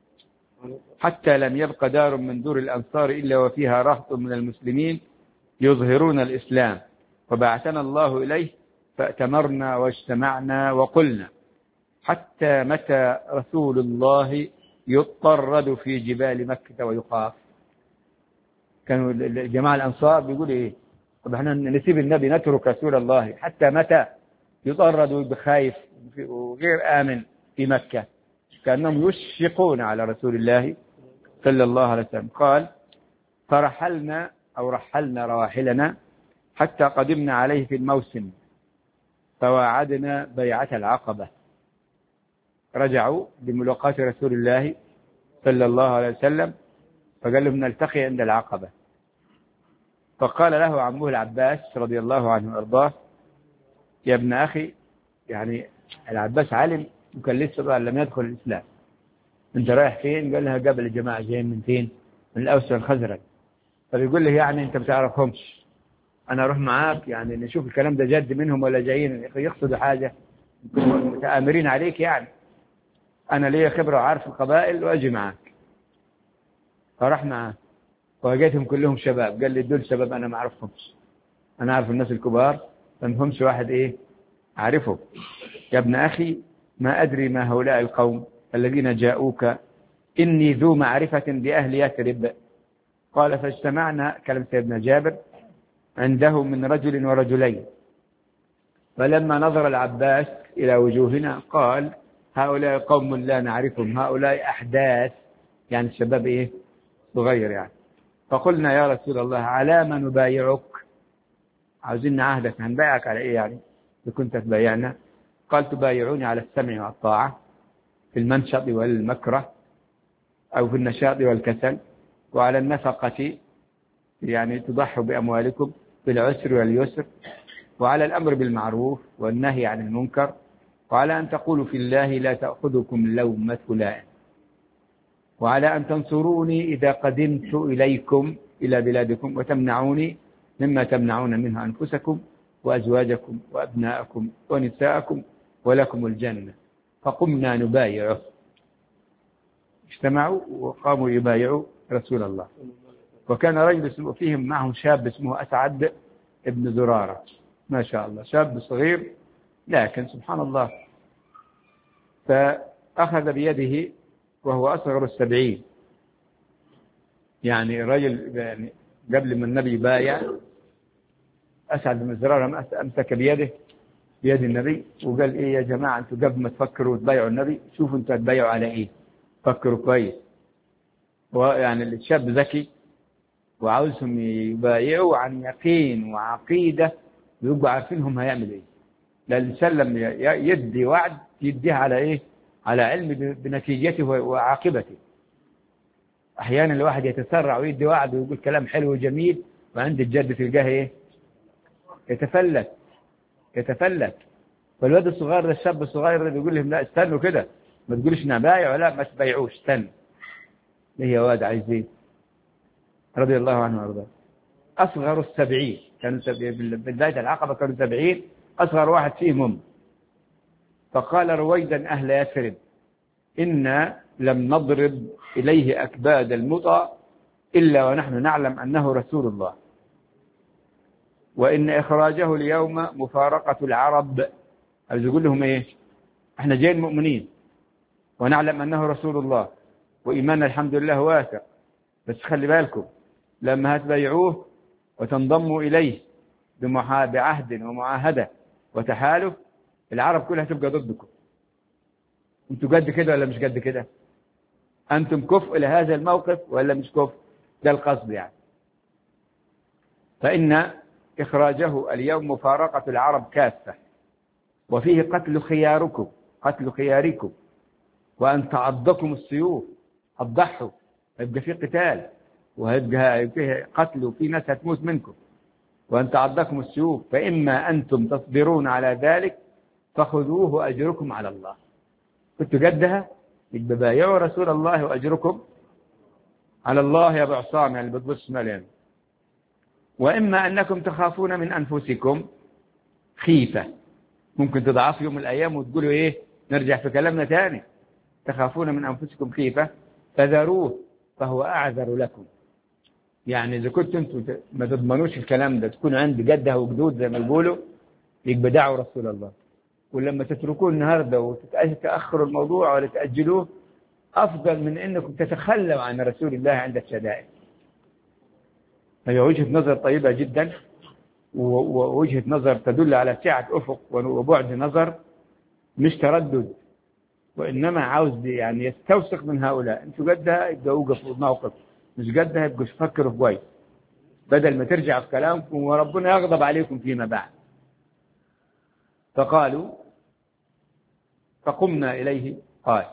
حتى لم يبق دار من دور الأنصار إلا وفيها رهط من المسلمين يظهرون الإسلام، وبعثنا الله إليه فأتمرنا واجتمعنا وقلنا: حتى متى رسول الله يطرد في جبال مكة ويخاف؟ كانوا الجماعة الأنصار بيقول إيه؟ طب احنا نسيب النبي نترك رسول الله حتى متى يطرد بخايف وغير آمن في مكة؟ كأنهم يشفقون على رسول الله صلى الله عليه وسلم. قال: فرحلنا أو رحلنا رواحلنا حتى قدمنا عليه في الموسم، فواعدنا بيعة العقبة. رجعوا بملاقاة رسول الله صلى الله عليه وسلم، فقال لهم: نلتقي عند العقبة. فقال له عمه العباس رضي الله عنه وارضاه: يا ابن أخي، يعني العباس علم وكان لسه بقى لم يدخل الإسلام، انت رايح فين؟ قال لها: قبل الجماعة جايين من فين؟ من الأوس والخزرج. فبيقول له: يعني انت بتعرفهمش، انا اروح معاك يعني نشوف الكلام ده جد منهم ولا جايين يقصدوا حاجة متآمرين عليك؟ يعني انا ليا خبرة وعارف القبائل واجي معاك. فراح معاه وجيتهم كلهم شباب، قال لي: دول شباب انا ما اعرفهمش، انا اعرف الناس الكبار ما فهمش واحد ايه اعرفه. يا ابن اخي، ما ادري ما هؤلاء القوم الذين جاءوك، اني ذو معرفة باهل يثرب. قال: فاجتمعنا، كلام سيدنا جابر، عنده من رجل ورجلين، فلما نظر العباس إلى وجوهنا قال: هؤلاء قوم لا نعرفهم، هؤلاء أحداث، يعني الشباب إيه؟ صغير يعني. فقلنا: يا رسول الله، على ما نبايعك؟ عاوزين عهدك، هنبايعك على إيه يعني إذا كنت تبايعنا؟ قال: تبايعوني على السمع والطاعة في المنشط والمكره، أو في النشاط والكسل، وعلى النفقة، يعني تضحوا بأموالكم في العسر واليسر، وعلى الأمر بالمعروف والنهي عن المنكر، وعلى أن تقولوا في الله لا تأخذكم لومة لائم، وعلى أن تنصروني إذا قدمت إليكم إلى بلادكم، وتمنعوني مما تمنعون منه أنفسكم وأزواجكم وأبناءكم ونساءكم، ولكم الجنة. فقمنا نبايعه. اجتمعوا وقاموا يبايعوا رسول الله. وكان رجل فيهم معهم شاب اسمه أسعد ابن زرارة، ما شاء الله، شاب صغير لكن سبحان الله. فأخذ بيده وهو أصغر 70، يعني الرجل يعني قبل ما النبي بايع، أسعد بن زرارة أمسك بيده بيد النبي وقال: إيه يا جماعة، أنتوا قبل ما تفكروا تبايعوا النبي شوفوا أنتوا تبايعوا على إيه، فكروا كويس. ويعني الشاب ذكي وعاوزهم يبايعوا عن يقين وعقيدة ويبقوا عارفين هم هيعمل إيه، لأن سلم يدي وعد يديه على إيه؟ على علم بنتيجته وعاقبته. أحيانا الواحد يتسرع ويدي وعد ويقول كلام حلو وجميل وعند الجد تلقاه إيه؟ يتفلت. فالواد الصغير ده، الشاب الصغير ده، بيقول لهم لا استنوا كده، ما تقولش إنها بايع ولا ما تبيعوش، استنوا. ليه يا واد عايزين؟ رضي الله عنه وارضاه. أصغر 70 كانوا بداية العقبة كانوا 70، أصغر واحد فيهم. فقال رويدا أهل يثرب إنا لم نضرب إليه أكباد المطى إلا ونحن نعلم أنه رسول الله، وإن إخراجه اليوم مفارقة العرب. عايز يقول لهم إيه؟ إحنا جايين مؤمنين ونعلم أنه رسول الله، وإيماننا الحمد لله واسع، بس خلي بالكم لما هتبيعوه وتنضموا إليه بعهد ومعاهدة وتحالف، العرب كلها تبقى ضدكم. انتوا قد كده ولا مش قد كده؟ أنتم كفء لهذا الموقف ولا مش كفء؟ ده القصد يعني. فإن إخراجه اليوم مفارقة العرب كافة، وفيه قتل خياركم، وأن تعضكم السيوف، هتضحوا، هيبقى فيه قتال، وهيبقى فيه قتل، وفي ناس هتموت منكم، وأن تعضكم السيوف، فإما أنتم تصبرون على ذلك فخذوه أجركم على الله. كنتوا قدها يبقى بايعوا رسول الله وأجركم على الله يا أبو عصام، يعني بتبص مليان. وإما أنكم تخافون من أنفسكم خيفة، ممكن تضعف يوم من الأيام وتقولوا إيه، نرجع في كلامنا تاني. تخافون من أنفسكم خيفة فذروه فهو أعذر لكم. يعني إذا كنتوا أنتم ما تضمنوش الكلام ده، تكون عند جده وجدود زي ما يقولوا، يبقى دعوا رسول الله. ولما تتركوه النهاردة وتتأخروا الموضوع ولا تأجلوه، أفضل من أنكم تتخلوا عن رسول الله عند الشدائد. هي وجهة نظر طيبة جدا، ووجهة نظر تدل على سعة أفق وبعد نظر، مش تردد، وإنما عاوز يعني يستوثق من هؤلاء. أنتوا قدها يبقى وقفوا موقف، مش قدها يبقوا فكروا كويس، بدل ما ترجع في كلامكم وربنا يغضب عليكم فيما بعد. فقالوا فقمنا إليه قال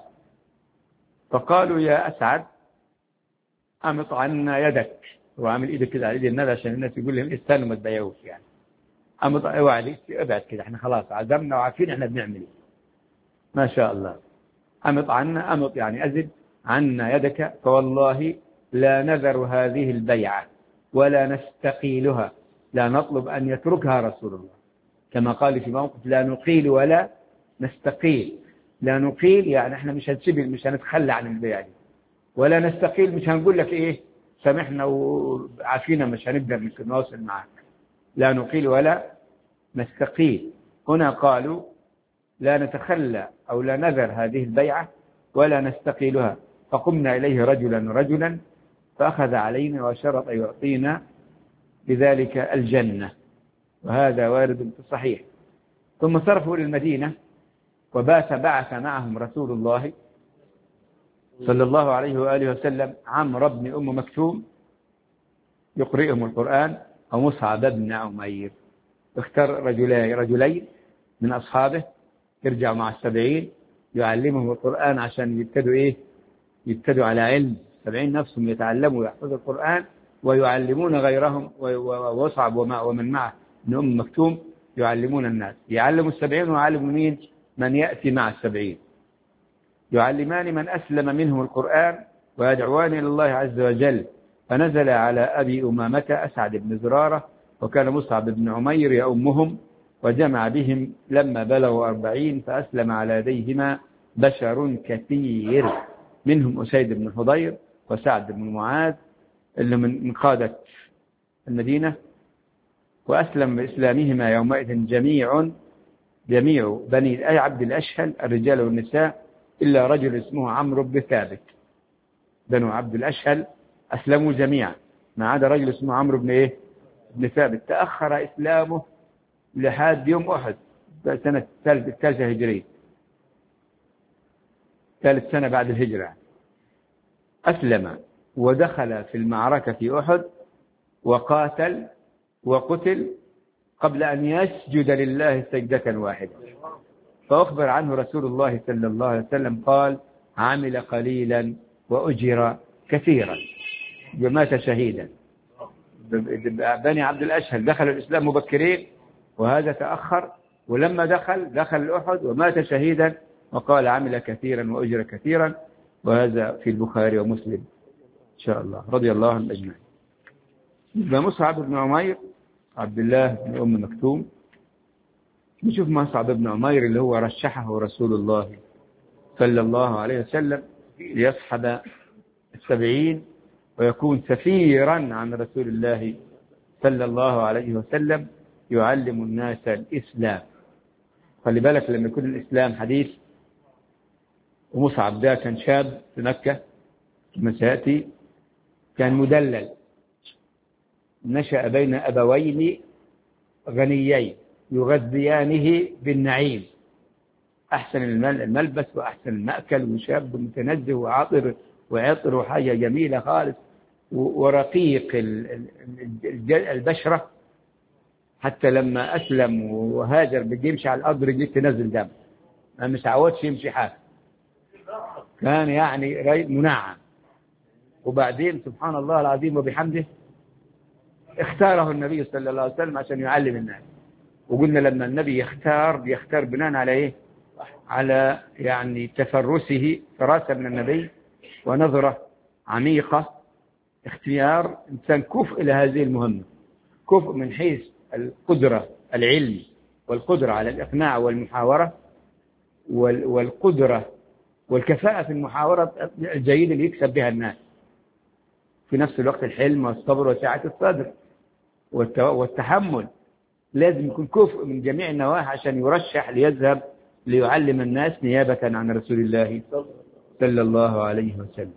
فقالوا يا أسعد أمط عنا يدك. هو عامل إيدك كده على إيد النبي عشان الناس يقول لهم استنوا ما تبيعوش، يعني أمط اوعى ابعد كده، احنا خلاص عزمنا وعارفين احنا بنعمل ايه. ما شاء الله. أمط عنا، أمط يعني أزد عنا يدك، فوالله لا نذر هذه البيعة ولا نستقيلها، لا نطلب أن يتركها رسول الله، كما قال في موقف لا نقيل ولا نستقيل. لا نقيل يعني احنا مش هنسيب، مش هنتخلى عن البيعة دي، ولا نستقيل مش هنقول لك ايه سامحنا وعافينا مش هنقدر نواصل معك. لا نقيل ولا نستقيل. هنا قالوا لا نتخلى أو لا نذر هذه البيعة ولا نستقيلها. فقمنا إليه رجلا فأخذ علينا وشرط يعطينا بذلك الجنة، وهذا وارد في الصحيح. ثم صرفوا إلى المدينة، بعث معهم رسول الله صلى الله عليه وآله وسلم عمرو بن أم مكتوم يقرئهم القرآن، ومصعب بن عمير. اختار رجلين من أصحابه يرجعوا مع 70 يعلمهم القرآن عشان يبتدوا على علم. 70 نفسهم يتعلموا ويحفظوا القرآن ويعلمون غيرهم، ومصعب ومن معه ابن أم مكتوم يعلمون الناس. يعلموا 70 ويعلموا مين؟ من يأتي مع 70. يعلمان من أسلم منهم القرآن ويدعوان إلى الله عز وجل. فنزل على أبي أمامة أسعد بن زرارة، وكان مصعب بن عمير يؤمهم، وجمع بهم لما بلغوا 40 فأسلم على يديهما بشر كثير، منهم أسيد بن حضير وسعد بن معاذ اللي من قادة المدينة. وأسلم بإسلامهما يومئذ جميع بني عبد الأشهل الرجال والنساء إلا رجل اسمه عمرو بن ثابت. بنو عبد الأشهل أسلموا جميعا ما عدا رجل اسمه عمرو بن ثابت. تأخر إسلامه لحد يوم أحد سنة الثالثة هجرية، ثالث سنة بعد الهجرة. أسلم ودخل في المعركة في أحد وقاتل وقتل قبل أن يسجد لله سجدة واحدة. فأخبر عنه رسول الله صلى الله عليه وسلم قال عمل قليلا وأجر كثيرا، ومات شهيدا. بني عبد الأشهل دخلوا الإسلام مبكرين، وهذا تأخر، ولما دخل الأحد ومات شهيدا، وقال عمل كثيرا وأجر كثيرا، وهذا في البخاري ومسلم إن شاء الله، رضي الله عن أجمعين. مصعب بن عمير عبد الله بن أم مكتوم. نشوف مصعب بن عمير اللي هو رشحه رسول الله صلى الله عليه وسلم ليصحب 70 ويكون سفيرا عن رسول الله صلى الله عليه وسلم، يعلم الناس الإسلام. خلي بالك لما يكون الإسلام حديث، ومصعب ده كان شاب في مكة كما سيأتي، كان مدلل، نشأ بين أبوين غنيين يغذيانه بالنعيم، أحسن الملبس وأحسن المأكل، وشاب متنزه وعطر حاجة جميلة خالص، ورقيق البشرة، حتى لما أسلم وهاجر بدي يمشي على الأرض رجليه تنزل دم، ما متعودش يمشي حاجة، كان يعني منعم. وبعدين سبحان الله العظيم وبحمده اختاره النبي صلى الله عليه وسلم عشان يعلم الناس. وقلنا لما النبي يختار بناء على ايه؟ على يعني تفرسه، فراسة من النبي ونظرة عميقة، اختيار إنسان كفء إلى هذه المهمة، كفء من حيث القدرة العلم والقدرة على الإقناع والمحاورة والقدرة والكفاءة في المحاورة الجيدة اللي يكسب بها الناس، في نفس الوقت الحلم والصبر وسعة الصدر والتحمل. لازم يكون كفء من جميع النواحي عشان يرشح ليذهب ليعلم الناس نيابة عن رسول الله صلى الله عليه وسلم.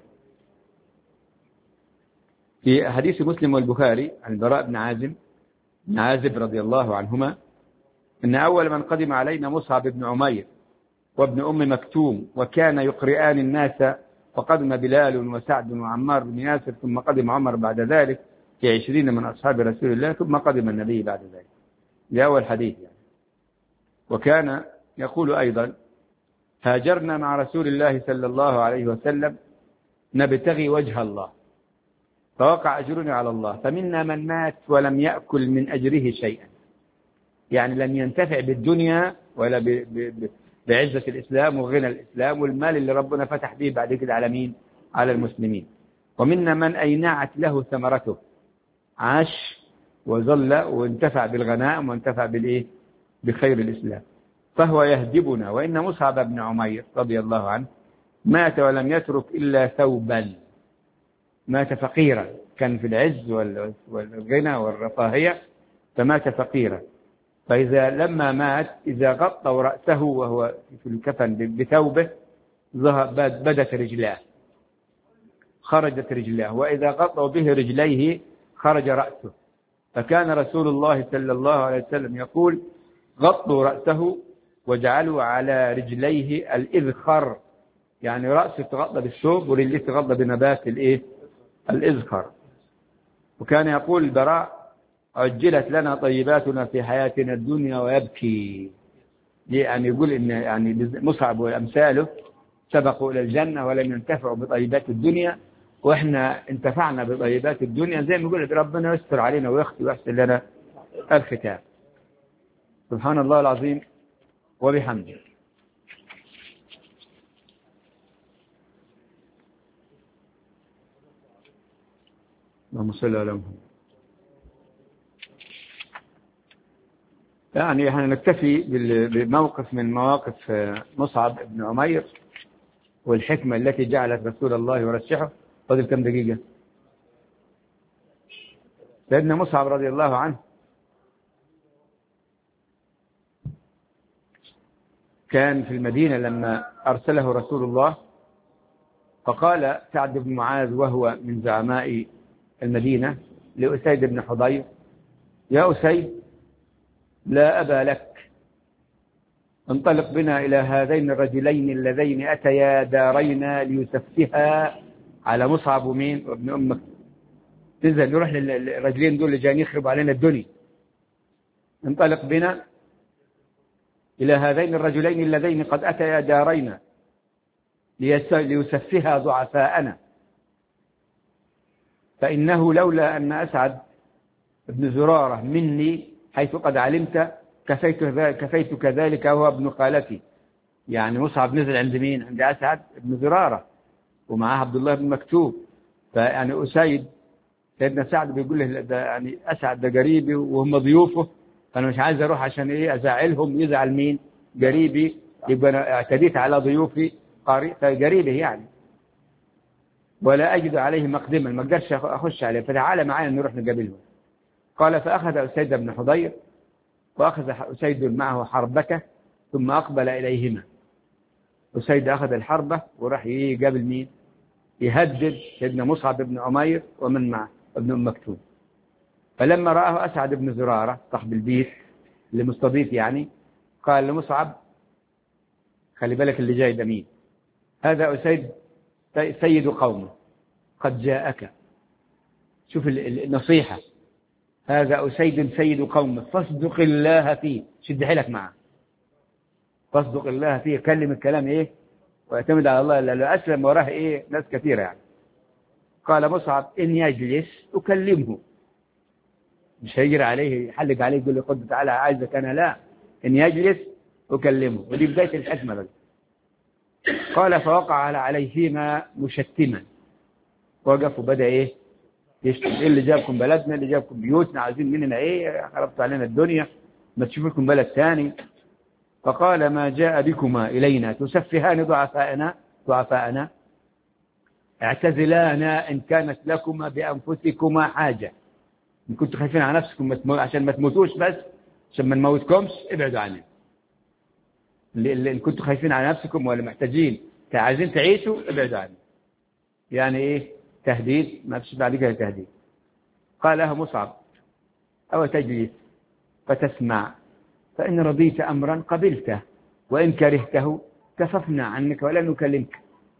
في حديث مسلم والبخاري عن البراء بن عازب رضي الله عنهما إن أول من قدم علينا مصعب بن عمير وابن أم مكتوم، وكان يقرئان الناس، فقدم بلال وسعد وعمار بن ياسر، ثم قدم عمر بعد ذلك في 20 من أصحاب رسول الله، ثم قدم النبي بعد ذلك. لأول حديث يعني. وكان يقول أيضا: هاجرنا مع رسول الله صلى الله عليه وسلم نبتغي وجه الله، فوقع أجرنا على الله، فمنا من مات ولم يأكل من أجره شيئا، يعني لم ينتفع بالدنيا ولا بعزة الإسلام وغنى الإسلام والمال اللي ربنا فتح به بعد كده على مين؟ على المسلمين. ومنا من أينعت له ثمرته، عاش وظل وانتفع بالغنائم وانتفع بالإيه؟ بخير الإسلام، فهو يهدبنا. وإن مصعب بن عمير رضي الله عنه مات ولم يترك إلا ثوبا، مات فقيرا، كان في العز والغنى والرفاهية، فمات فقيرا. فإذا لما مات إذا غطوا رأسه وهو في الكفن بثوبه بدت رجلاه، خرجت رجلاه، وإذا غطوا به رجليه خرج رأسه. فكان رسول الله صلى الله عليه وسلم يقول: غطوا رأسه وجعلوا على رجليه الإذخر، يعني رأسه تغطى بالثوب ورجليه تغطى بنبات الإذخر. وكان يقول البراء: عجلت لنا طيباتنا في حياتنا الدنيا ويبكي، يعني يقول إن يعني مصعب وأمثاله سبقوا إلى الجنة ولم ينتفعوا بطيبات الدنيا، وإحنا انتفعنا بطيبات الدنيا، زي ما يقول ربنا يستر علينا ويحسن لنا الختام. سبحان الله العظيم وبحمده. اللهم صل على محمد. يعني احنا نكتفي بموقف من مواقف مصعب بن عمير والحكمة التي جعلت رسول الله يرشحه. فاضل كم دقيقة؟ سيدنا مصعب رضي الله عنه كان في المدينة لما أرسله رسول الله، فقال سعد بن معاذ وهو من زعماء المدينة لأسيد بن حضير: يا أسيد، لا أبا لك، انطلق بنا إلى هذين الرجلين اللذين أتيا دارينا ليسفها على مصعب ومين وابن أمك. تنزل نروح للرجلين دول اللي جايين يخربوا علينا الدنيا. انطلق بنا إلى هذين الرجلين اللذين قد أتيا دارينا ليسفها ضعفاءنا، فإنه لولا أن أسعد ابن زرارة مني حيث قد علمت كفيت كذلك وهو ابن خالتي. يعني مصعب نزل عند مين؟ عند أسعد بن زرارة ومعاه عبد الله بن مكتوب. فيعني أسيد سيدنا سعد بيقول له ده يعني أسعد ده قريبي وهم ضيوفه، فأنا مش عايز أروح عشان إيه أزعلهم، يزعل مين؟ قريبي، يبقى أنا اعتديت على ضيوفي قريبه يعني، ولا أجد عليه مقدما، ما أقدرش أخش عليه، فتعالى معايا نروح نقابلهم. قال فأخذ أسيد بن حضير وأخذ أسيد معه حربته ثم أقبل إليهما. أسيد أخذ الحربة وراح يقابل مين؟ يهدد سيدنا مصعب بن عمير ومن معه ابن أم مكتوم. فلما رآه أسعد بن زرارة صاحب البيت اللي مستضيف يعني، قال لمصعب خلي بالك اللي جاي ده مين؟ هذا أسيد سيد قومه قد جاءك. شوف النصيحة، هذا أسيد سيد قومه فاصدق الله فيه، شد حيلك معه، فاصدق الله فيه، كلم الكلام إيه واعتمد على الله، لأنه أسلم وراه إيه ناس كثيرة يعني. قال مصعب إن يجلس أكلمه، مش هيجري عليه يحلق عليه يقول له قد تعالى عايزك أنا، لا، إن يجلس أكلمه، ودي بداية الحكمة بقى. قال فوقع عليهما مشتما، وقف وبدأ إيه يشتم، إيه اللي جابكم بلدنا، اللي جابكم بيوتنا، عايزين مننا إيه، خربت علينا الدنيا، ما تشوف لكم بلد ثاني. فقال ما جاء بكما إلينا تسفهان ضعفاءنا اعتزلانا إن كانت لكما بأنفسكما حاجة، إن كنتوا خايفين على نفسكم عشان ما تموتوش، بس عشان ما نموتكمش ابعدوا عننا. إن كنتوا خايفين على نفسكم ولا محتاجين عايزين تعيشوا ابعدوا عننا. يعني إيه تهديد، ما فيش بعد كده تهديد. قال له مصعب أو تجلس فتسمع، فإن رضيت أمرا قبلته وإن كرهته كففنا عنك ولا نكلمك.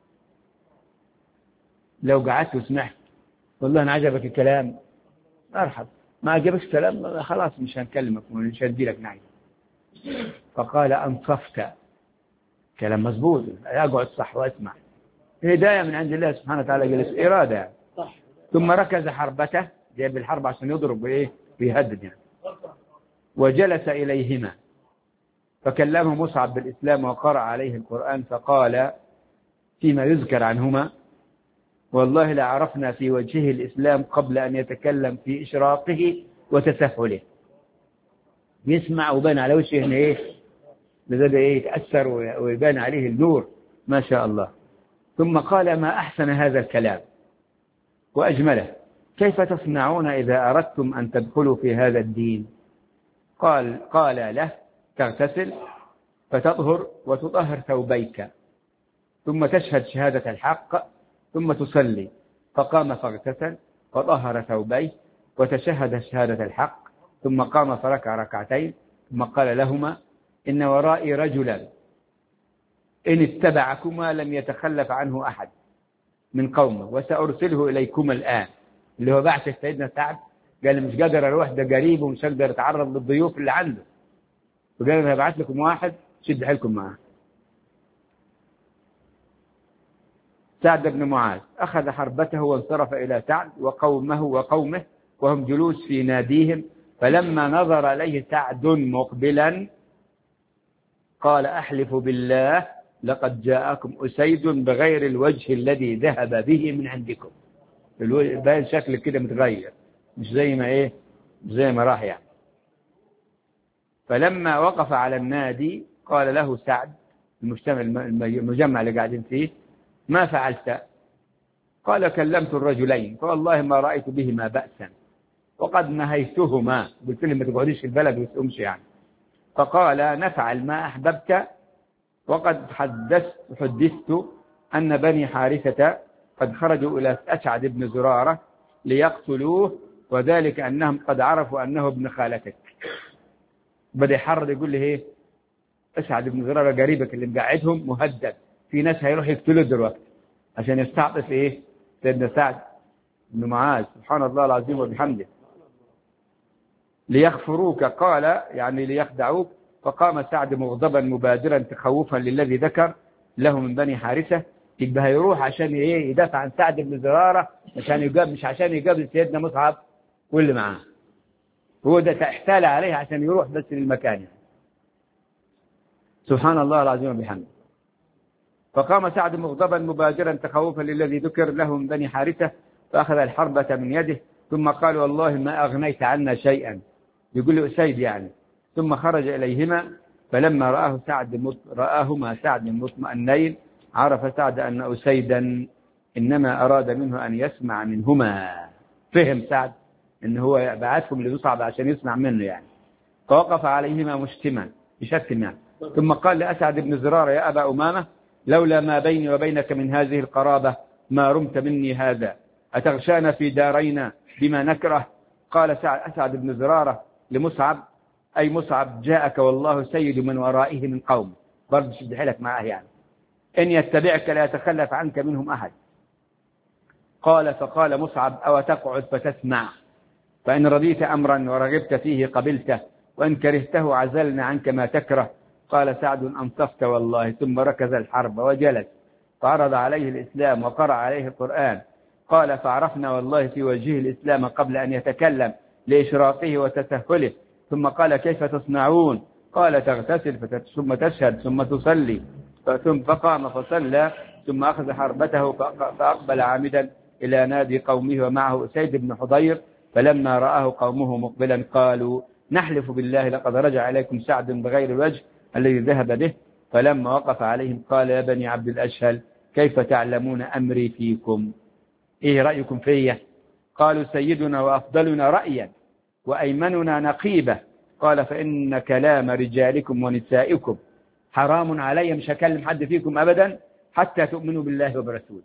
لو قعدت وسمعت والله أنا عجبك الكلام أرحب، ما عجبك الكلام خلاص مش هنكلمك ومش هندي لك نعي. فقال أنصفت، كلام مظبوط، أقعد صح وأسمع، هداية من عند الله سبحانه وتعالى، جلس إرادة يعني. ثم ركز حربته، جاب الحرب عشان يضرب وإيه ويهدد يعني. وجلس إليهما فكلمه مصعب بالإسلام وقرأ عليه القرآن، فقال فيما يذكر عنهما والله لعرفنا في وجهه الإسلام قبل أن يتكلم في إشراقه وتسهله. يسمع وبان على وجهه إنه إيه بدأ إيه يتأثر ويبان عليه النور ما شاء الله. ثم قال ما أحسن هذا الكلام وأجمله، كيف تصنعون إذا أردتم أن تدخلوا في هذا الدين؟ قال له تغتسل فتطهر وتطهر ثوبيك ثم تشهد شهادة الحق ثم تصلي. فقام فاغتسل وطهر ثوبيه وتشهد شهادة الحق ثم قام فركع ركعتين ثم قال لهما إن ورائي رجلا إن اتبعكما لم يتخلف عنه أحد من قومه وسأرسله إليكما الآن، اللي هو بعث سيدنا سعد، قال مش قادر أروح ده قريب ومش قادر أتعرض للضيوف اللي عنده، وقال أنا هبعث لكم واحد شد حيلكم معه. سعد بن معاذ أخذ حربته وانصرف إلى سعد وقومه وهم جلوس في ناديهم، فلما نظر إليه سعد مقبلا قال أحلف بالله لقد جاءكم أسيد بغير الوجه الذي ذهب به من عندكم. باين شكل كده متغير، مش زي ما راح يعني. فلما وقف على النادي قال له سعد المجمع اللي قاعدين فيه ما فعلت؟ قال كلمت الرجلين فوالله ما رأيت بهما بأسا وقد نهيتهما، قلت لهم ما تقعديش في البلد وتقومش يعني. فقال نفعل ما أحببت، وقد حدثت أن بني حارثة قد خرجوا إلى أسعد بن زرارة ليقتلوه، وذلك أنهم قد عرفوا أنه ابن خالتك. بدأ يحرض يقول لي ايه أسعد بن زرارة قريبك اللي مقعدهم مهدد، في ناس هيروح يقتلوا دلوقتي عشان يستعطف ايه سيدنا سعد بن معاذ، سبحان الله العظيم وبحمده، ليغفروك، قال يعني ليخدعوك. فقام سعد مغضبا مبادرا تخوفا للذي ذكر له من بني حارثة، يبقى هيروح عشان ايه يدافع عن سعد بن زرارة مش عشان يقابل سيدنا مصعب واللي معاه. هو ده احتال عليه عشان يروح بس للمكان يعني. سبحان الله العظيم وبحمده. فقام سعد مغضبا مبادرا تخوفا للذي ذكر له من بني حارثة، فأخذ الحربة من يده ثم قال والله ما أغنيت عنا شيئا، يقول له أسيد يعني. ثم خرج إليهما، فلما رآهما سعد مطمئنين عرف سعد أن أسيدا إنما أراد منه أن يسمع منهما. فهم سعد إن هو بعثهم لمصعب عشان يسمع منه يعني. فوقف عليهما مشتما بشتم يعني. ثم قال لأسعد بن زرارة يا أبا أمامة لولا ما بيني وبينك من هذه القرابة ما رمت مني هذا، أتغشانا في دارينا بما نكره. قال أسعد بن زرارة لمصعب أي مصعب جاءك والله سيد من ورائه من قوم، برضه شد حيلك معه يعني، إن يتبعك لا يتخلف عنك منهم أحد. قال فقال مصعب أو تقعد فتسمع، فإن رضيت أمرا ورغبت فيه قبلته، وإن كرهته عزلنا عنك ما تكره. قال سعد أنصفت والله. ثم ركز الحرب وجلس فعرض عليه الإسلام وقرأ عليه القرآن. قال فعرفنا والله في وجهه الإسلام قبل أن يتكلم لإشراقه وتسهله. ثم قال كيف تصنعون؟ قال تغتسل ثم تشهد ثم تصلي. فقام فصلى ثم أخذ حربته فأقبل عامدا إلى نادي قومه ومعه أسيد بن حضير. فلما رآه قومه مقبلا قالوا نحلف بالله لقد رجع إليكم سعد بغير الوجه الذي ذهب به. فلما وقف عليهم قال يا بني عبد الأشهل كيف تعلمون أمري فيكم؟ إيه رأيكم فيه؟ قالوا سيدنا وأفضلنا رأيا وأيمننا نقيبة. قال فإن كلام رجالكم ونسائكم حرام علي، مش هكلم حد فيكم أبدا حتى تؤمنوا بالله وبرسوله.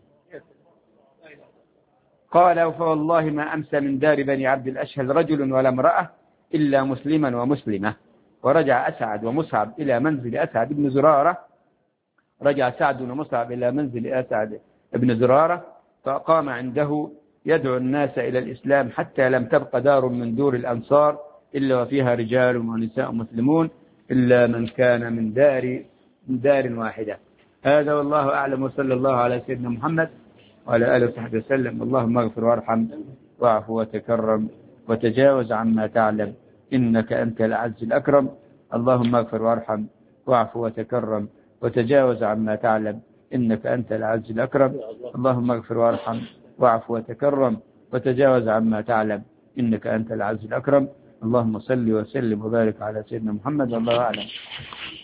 قال فوالله ما أمسى من دار بني عبد الأشهل رجل ولا امرأة إلا مسلما ومسلمة. ورجع أسعد ومصعب إلى منزل أسعد بن زرارة. رجع سعد ومصعب إلى منزل أسعد بن زرارة فقام عنده يدعو الناس إلى الإسلام حتى لم تبق دار من دور الأنصار إلا وفيها رجال ونساء مسلمون إلا من كان من دار واحدة. هذا والله أعلم، وصلى الله على سيدنا محمد وعلى آله وصحبه وسلم. اللهم اغفر وارحم واعف وتكرم وتجاوز عما تعلم إنك أنت الأعز الأكرم. اللهم اغفر وارحم واعف وتكرم وتجاوز عما تعلم إنك أنت الأعز الأكرم. اللهم اغفر وارحم واعف وتكرم وتجاوز عما تعلم إنك أنت الأعز الأكرم. اللهم صل وسلم وبارك على سيدنا محمد والله أعلم.